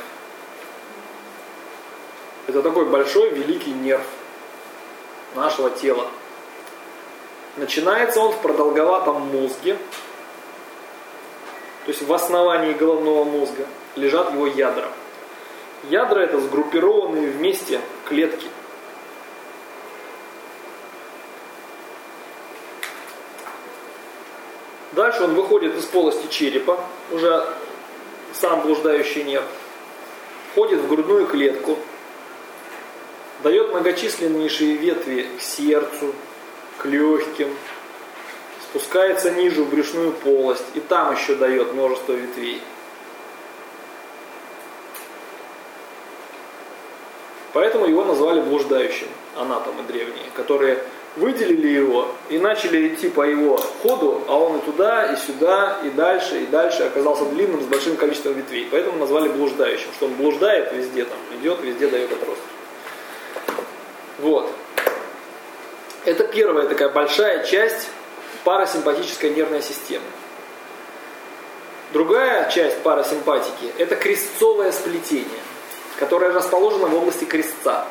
Это такой большой, великий нерв нашего тела. Начинается он в продолговатом мозге, то есть в основании головного мозга лежат его ядра. Ядра — это сгруппированные вместе клетки. Дальше он выходит из полости черепа, уже сам блуждающий нерв, входит в грудную клетку, дает многочисленнейшие ветви к сердцу, к легким, спускается ниже в брюшную полость, и там еще дает множество ветвей. Поэтому его назвали блуждающим, анатомы древние, которые выделили его и начали идти по его ходу, а он и туда, и сюда, и дальше, и дальше оказался длинным с большим количеством ветвей. Поэтому назвали блуждающим, что он блуждает везде, там, идет, везде дает отростки. Вот. Это первая такая большая часть парасимпатической нервной системы. Другая часть парасимпатики – это крестцовое сплетение, которое расположено в области крестца.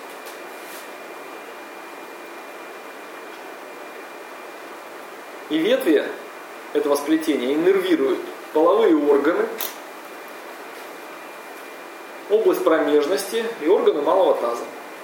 И ветви этого сплетения иннервируют половые органы, область промежности и органы малого таза.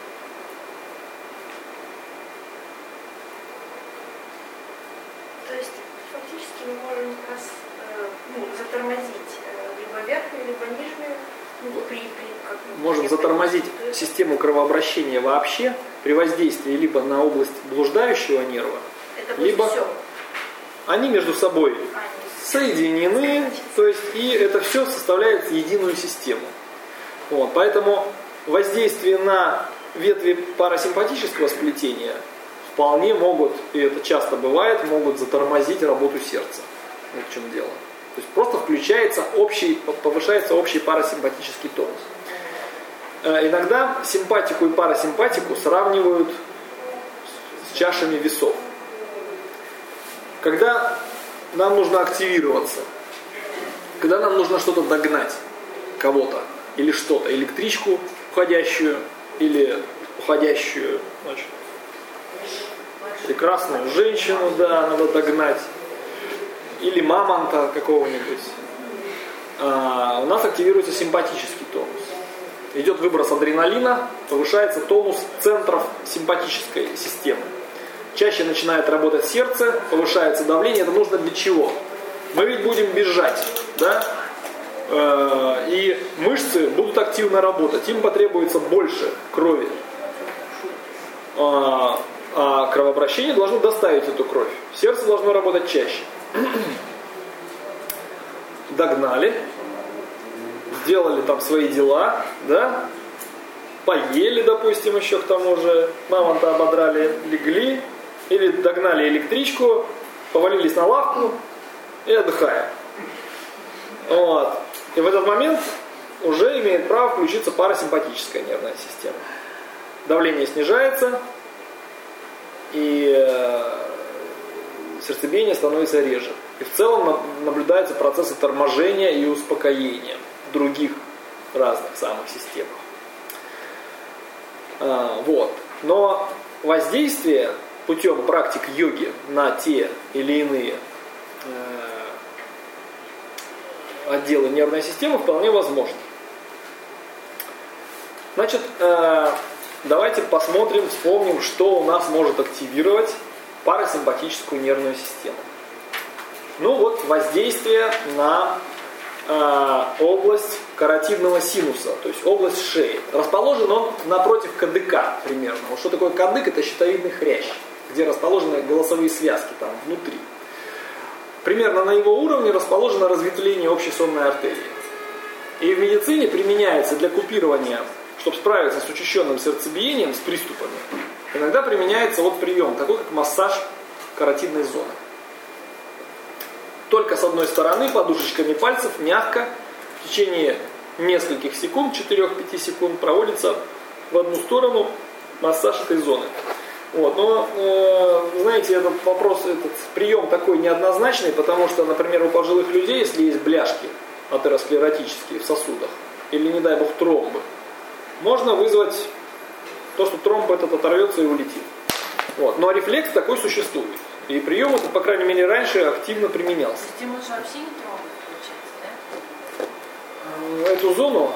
То есть фактически мы можем как раз э, ну, затормозить э, либо верхнюю, либо нижнюю, ну, при, при, как, Можем затормозить систему кровообращения вообще при воздействии либо на область блуждающего нерва, это либо все. они между собой соединены, то есть и это все составляет единую систему. Вот, поэтому воздействие на ветви парасимпатического сплетения вполне могут, и это часто бывает, могут затормозить работу сердца. Вот в чем дело. То есть просто включается общий, повышается общий парасимпатический тонус. Иногда симпатику и парасимпатику сравнивают с чашами весов. Когда нам нужно активироваться, когда нам нужно что-то догнать, кого-то, или что-то, электричку уходящую, или уходящую, значит, прекрасную женщину, да, надо догнать, или мамонта какого-нибудь, а, у нас активируется симпатический тонус. Идет выброс адреналина, повышается тонус центров симпатической системы. Чаще начинает работать сердце, повышается давление. Это нужно для чего? Мы ведь будем бежать, да? Э, и мышцы будут активно работать. Им потребуется больше крови. А, а кровообращение должно доставить эту кровь. Сердце должно работать чаще. Догнали. Сделали там свои дела, да? Поели, допустим, еще к тому же. Мамонта ободрали, легли. Или догнали электричку, повалились на лавку и отдыхаем. Вот. И в этот момент уже имеет право включиться парасимпатическая нервная система. Давление снижается, и сердцебиение становится реже. И в целом наблюдаются процессы торможения и успокоения в других разных самых системах. А, вот. Но воздействие путем практик йоги на те или иные э, отделы нервной системы вполне возможно. Значит, э, давайте посмотрим, вспомним, что у нас может активировать парасимпатическую нервную систему. Ну вот, воздействие на э, область каротидного синуса, то есть область шеи. Расположен он напротив кадыка примерно. Вот что такое кадык? Это щитовидный хрящ, где расположены голосовые связки там внутри. Примерно на его уровне расположено разветвление общей сонной артерии. И в медицине применяется для купирования, чтобы справиться с учащенным сердцебиением, с приступами, иногда применяется вот прием, такой как массаж каротидной зоны. Только с одной стороны, подушечками пальцев, мягко, в течение нескольких секунд, четыре-пять секунд, проводится в одну сторону массаж этой зоны. Вот. Но, э, знаете, этот вопрос, этот прием такой неоднозначный, потому что, например, у пожилых людей, если есть бляшки атеросклеротические в сосудах, или, не дай бог, тромбы, можно вызвать то, что тромб этот оторвется и улетит. Вот. Но рефлекс такой существует. И прием этот, по крайней мере, раньше активно применялся. Этим лучше вообще не трогать, получается, да? Эту зону,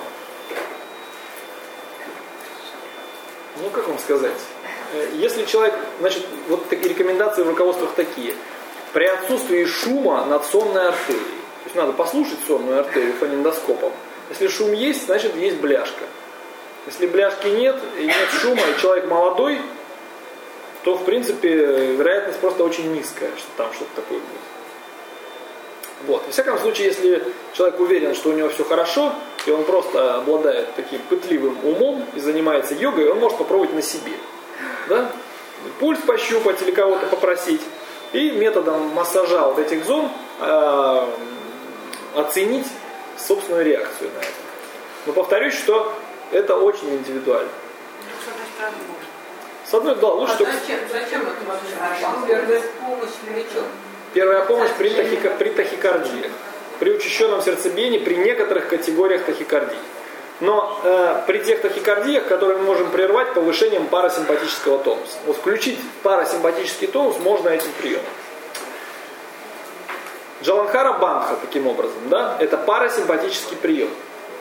ну как вам сказать, если человек, значит, вот такие рекомендации в руководствах такие. При отсутствии шума над сонной артерией, то есть надо послушать сонную артерию фонендоскопом. Если шум есть, значит есть бляшка. Если бляшки нет, и нет шума, и человек молодой, то, в принципе, вероятность просто очень низкая, что там что-то такое будет. Вот. Во всяком случае, если человек уверен, что у него все хорошо, и он просто обладает таким пытливым умом и занимается йогой, он может попробовать на себе. Да? пульс пощупать или кого-то попросить. И методом массажа вот этих зон э, оценить собственную реакцию на это. Но повторюсь, что это очень индивидуально. С одной, да, лучше, а чтобы... зачем, зачем это вообще? Первая помощь для чего? Первая помощь при, тахика... при тахикардии, при учащенном сердцебиении, при некоторых категориях тахикардии. Но э, при тех тахикардиях, которые мы можем прервать повышением парасимпатического тонуса. Вот включить парасимпатический тонус можно этим приемом. Джаландхара Бандха, таким образом, да, это парасимпатический прием.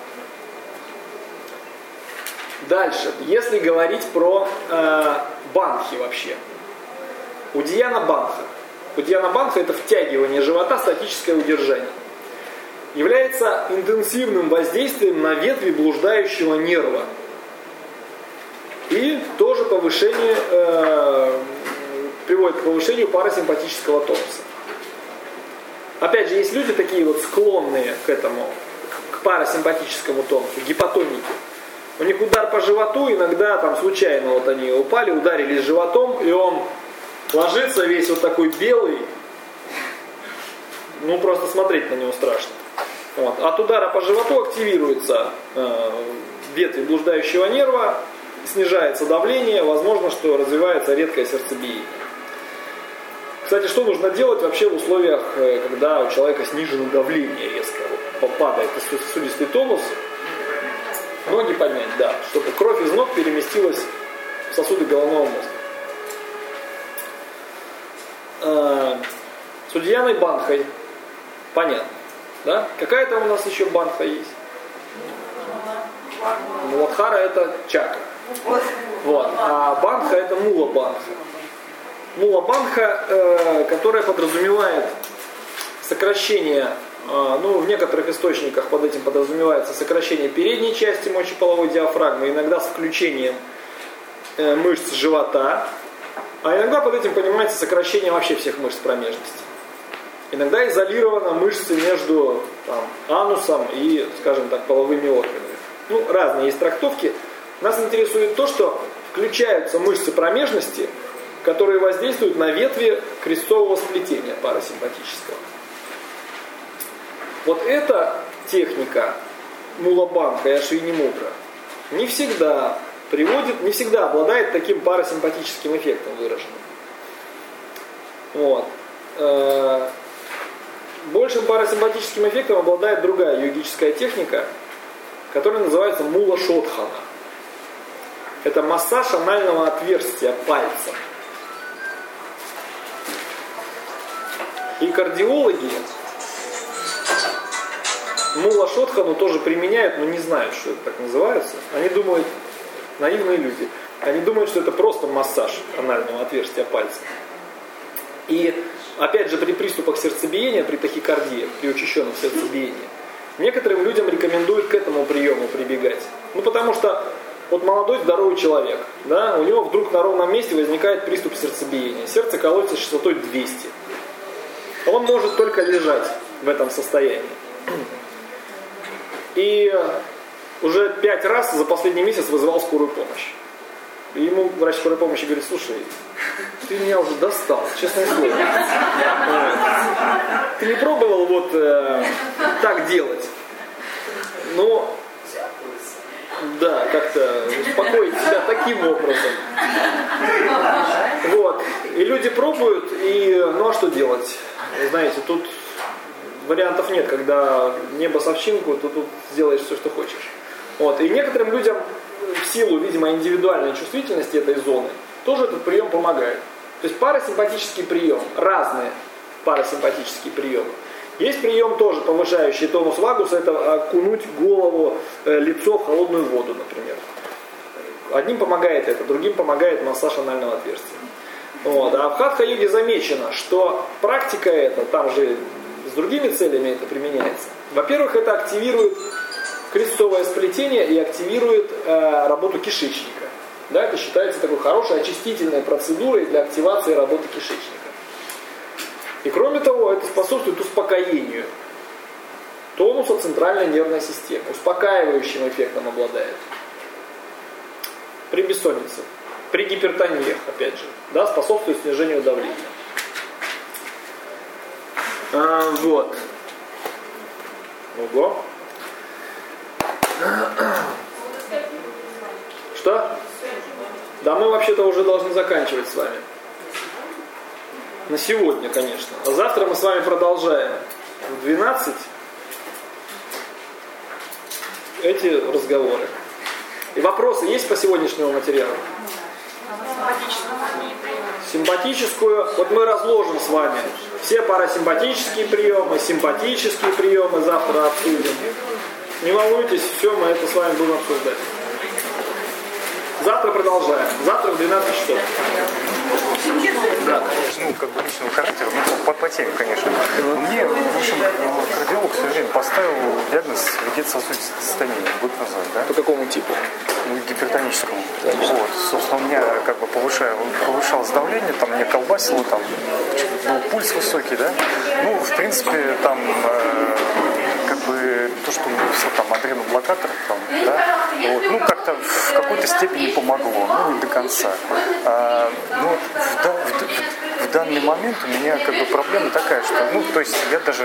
Дальше, если говорить про э, бандхи вообще. Удияна Бандха. Удияна Бандха это втягивание живота, статическое удержание. Является интенсивным воздействием на ветви блуждающего нерва. И тоже повышение, э, приводит к повышению парасимпатического тонуса. Опять же, есть люди такие вот склонные к этому, к парасимпатическому тонусу, гипотоники. У них удар по животу, иногда там случайно вот они упали, ударились животом, и он ложится весь вот такой белый, ну просто смотреть на него страшно. Вот. От удара по животу активируется э, ветви блуждающего нерва, снижается давление, возможно, что развивается редкое сердцебиение. Кстати, что нужно делать вообще в условиях, когда у человека снижено давление резко, вот, падает сосудистый тонус, ноги поднять, да, чтобы кровь из ног переместилась в сосуды головного мозга. Э, с Удияной Бандхой понятно. Да? Какая там у нас еще бандха есть? Муладхара это чакра. Вот. А бандха это мула бандха. Мула бандха, э, которая подразумевает сокращение, э, ну в некоторых источниках под этим подразумевается сокращение передней части мочеполовой диафрагмы, иногда с включением э, мышц живота, а иногда под этим понимается сокращение вообще всех мышц промежности. Иногда изолированы мышцы между там, анусом и, скажем так, половыми органами. Ну, разные есть трактовки. Нас интересует то, что включаются мышцы промежности, которые воздействуют на ветви крестцового сплетения парасимпатического. Вот эта техника Мула Бандха и Ашвини Мудра не всегда приводит, не всегда обладает таким парасимпатическим эффектом выраженным. Вот. Большим парасимпатическим эффектом обладает другая йогическая техника, которая называется Мула Шодхана. Это массаж анального отверстия пальцем. И кардиологи Мула Шодхану тоже применяют, но не знают, что это так называется. Они думают, наивные люди, они думают, что это просто массаж анального отверстия пальцем. И опять же, при приступах сердцебиения, при тахикардии, при учащенном сердцебиении, некоторым людям рекомендуют к этому приему прибегать. Ну, потому что вот молодой здоровый человек, да, у него вдруг на ровном месте возникает приступ сердцебиения. Сердце колотится с частотой двести. Он может только лежать в этом состоянии. И уже пять раз за последний месяц вызывал скорую помощь. И ему врач скорой помощи говорит: слушай, ты меня уже достал, честное слово. Ты не пробовал вот э, так делать? Ну, да, как-то успокоить себя таким образом. Вот. И люди пробуют, и ну а что делать? Знаете, тут вариантов нет. Когда небо с овчинку, то тут сделаешь все, что хочешь. Вот. И некоторым людям в силу, видимо, индивидуальной чувствительности этой зоны тоже этот прием помогает. То есть парасимпатический прием, разные парасимпатические приемы. Есть прием тоже повышающий тонус вагуса, это окунуть голову, лицо в холодную воду, например. Одним помогает это, другим помогает массаж анального отверстия. Вот. А в хатха-йоге замечено, что практика эта, там же с другими целями это применяется. Во-первых, это активирует крестцовое сплетение и активирует э, работу кишечника. Да, это считается такой хорошей очистительной процедурой для активации работы кишечника. И кроме того, это способствует успокоению тонуса центральной нервной системы. Успокаивающим эффектом обладает. При бессоннице. при гипертониях, опять же, да, способствует снижению давления. А, вот. Ого. Что? Да, мы вообще-то уже должны заканчивать с вами. На сегодня, конечно. А завтра мы с вами продолжаем в двенадцать эти разговоры. И вопросы есть по сегодняшнему материалу? Симпатическую, вот мы разложим с вами все парасимпатические приемы, симпатические приемы завтра обсудим. Не волнуйтесь, все мы это с вами будем обсуждать. Завтра продолжаем. Завтра в двенадцать часов. Да. Ну, как бы личного характера, ну, по, по теме, конечно. Мне, в общем, кардиолог, к сожалению, поставил диагноз вегетососудистое состояние год назад, да? По какому типу? Ну, гипертоническому. Вот. Собственно, у меня как бы повышало, повышалось давление, там меня колбасило, там был пульс высокий, да? Ну, в принципе, там э, как бы то, что мне все там адреноблокатор, там, да, вот, ну, как-то в какой-то степени помогло, ну, не до конца. А, ну, вот в, да, в, в данный момент у меня как бы проблема такая, что, ну, то есть я даже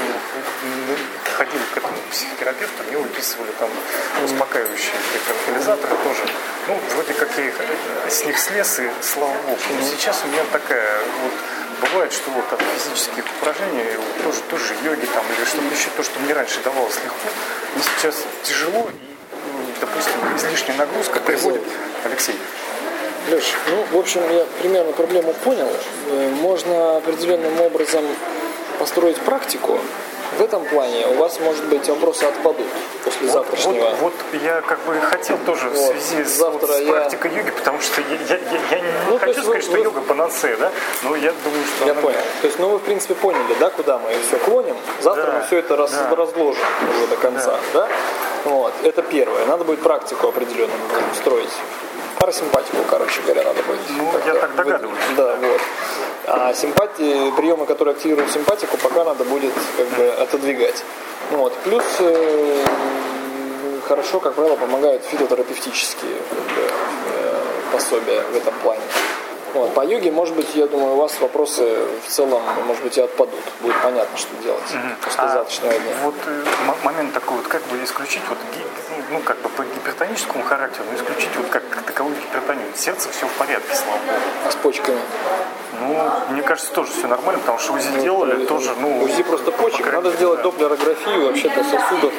ходил к этому психотерапевту, мне выписывали там успокаивающие транквилизаторы тоже. Ну, вроде как я их, с них слез, и слава богу. Но сейчас у меня такая вот бывает, что вот от физических упражнений, вот, тоже, тоже йоги там, или что-то еще, то, что мне раньше давалось легко, мне сейчас тяжело, и, допустим, излишняя нагрузка приводит... Алексей. Леш, ну, в общем, я примерно проблему понял. Можно определенным образом построить практику. В этом плане у вас, может быть, вопросы отпадут после вот, завтрашнего. Вот, вот я как бы хотел тоже в вот, связи с, завтра вот, с я... практикой йоги, потому что я, я, я, я не ну, хочу сказать, вы, что вы... йога панацея, да, но я думаю, что... Я она... понял. То есть, ну, вы, в принципе, поняли, да, куда мы все клоним. Завтра да, мы все это раз, да. разложим уже до конца, да? да? Вот, это первое. Надо будет практику определенную строить. Парасимпатику, короче говоря, надо будет. Ну, я так догадываюсь. Да, вот. А симпатии, приемы, которые активируют симпатику, пока надо будет как бы отодвигать. Вот. Плюс э, хорошо, как правило, помогают фитотерапевтические как бы, э, пособия в этом плане. Вот. По йоге, может быть, я думаю, у вас вопросы в целом, может быть, и отпадут. Будет понятно, что делать mm-hmm. после а завтрашнего дня. Вот э, момент такой, вот как бы исключить, вот, ну, как бы по гипертоническому характеру, но исключить вот как, как таковую гипертонию. Сердце все в порядке, слава богу. А с почками? Ну, мне кажется, тоже все нормально, потому что УЗИ ну, делали, тоже, ну... УЗИ просто почек, по надо сделать да. доплерографию вообще-то сосудов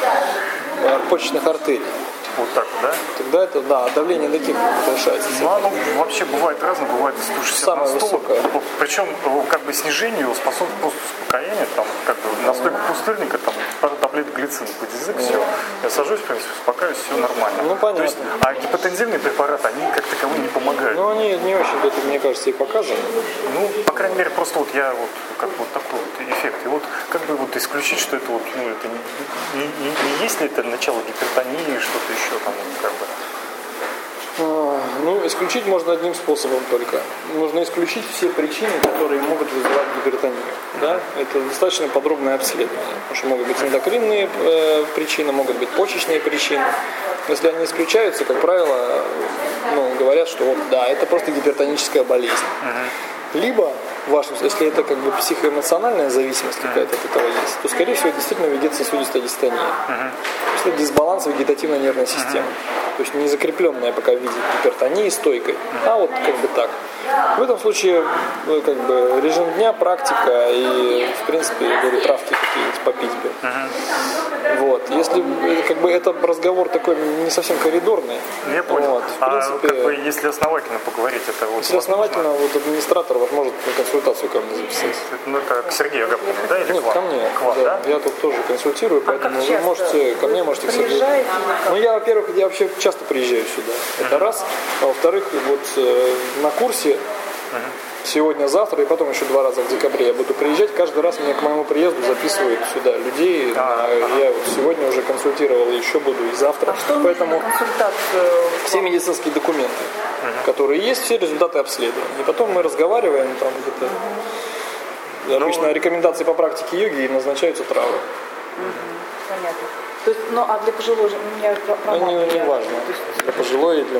почечных артерий. Вот так, да? Тогда это, да, давление до каких повышается? Ну, оно вообще бывает разное, бывает и сто шестьдесят самое на сто. Высокое. Причем, как бы, снижению способен просто успокоение, там, как бы, настойка пустырника, там, пару таблеток глицина под язык, все. Я сажусь, в принципе, успокаиваюсь, все нормально. Ну, понятно. То есть, а гипотензивные препараты, они как таковые не помогают. Ну, они не очень, это, мне кажется, и показаны. Ну, по крайней мере, просто вот я вот, как бы, вот такой вот эффект. И вот, как бы, вот исключить, что это вот, ну, это не, не, не, не есть ли это начало гипертонии, что-то еще там, как бы. Ну, исключить можно одним способом только. Нужно исключить все причины, которые могут вызывать гипертонию. Да? Это достаточно подробное обследование. Потому что могут быть эндокринные э, причины, могут быть почечные причины. Если они исключаются, как правило, ну, говорят, что вот, да, это просто гипертоническая болезнь. Либо, в вашем, если это как бы психоэмоциональная зависимость какая-то от этого есть, то, скорее всего, действительно вегетососудистая дистония. Uh-huh. То есть это дисбаланс вегетативной нервной системы. Uh-huh. То есть не закрепленная пока в виде гипертонии стойкой, uh-huh. а вот как бы так. В этом случае как бы режим дня, практика и, в принципе, я говорю, травки какие-нибудь попить бы. Uh-huh. Вот. Если как бы это разговор такой не совсем коридорный. Я понял. Вот. В принципе, а как бы, если основательно поговорить, это вот если основательно, вот администратор вас может на консультацию ко мне записать. Ну, это к Сергею Агапкину, да? Или Нет, к вам? ко мне. К вам, да? Да. Я тут тоже консультирую, поэтому а вы можете ко мне, можете к Сергею. Ну, я, во-первых, я вообще часто приезжаю сюда. Это uh-huh. раз. А во-вторых, вот э, на курсе uh-huh. сегодня, завтра и потом еще два раза в декабре я буду приезжать. Каждый раз меня к моему приезду записывают сюда людей. А, а, я вот сегодня уже консультировал, еще буду и завтра. А что поэтому нужно консультацию? все медицинские документы, uh-huh. которые есть, все результаты обследования. И потом мы разговариваем там где-то. Обычно ну, рекомендации по практике йоги и назначаются травы. Угу, понятно. То есть, ну а для пожилого, у меня ну, не, не важно. Для пожилой и для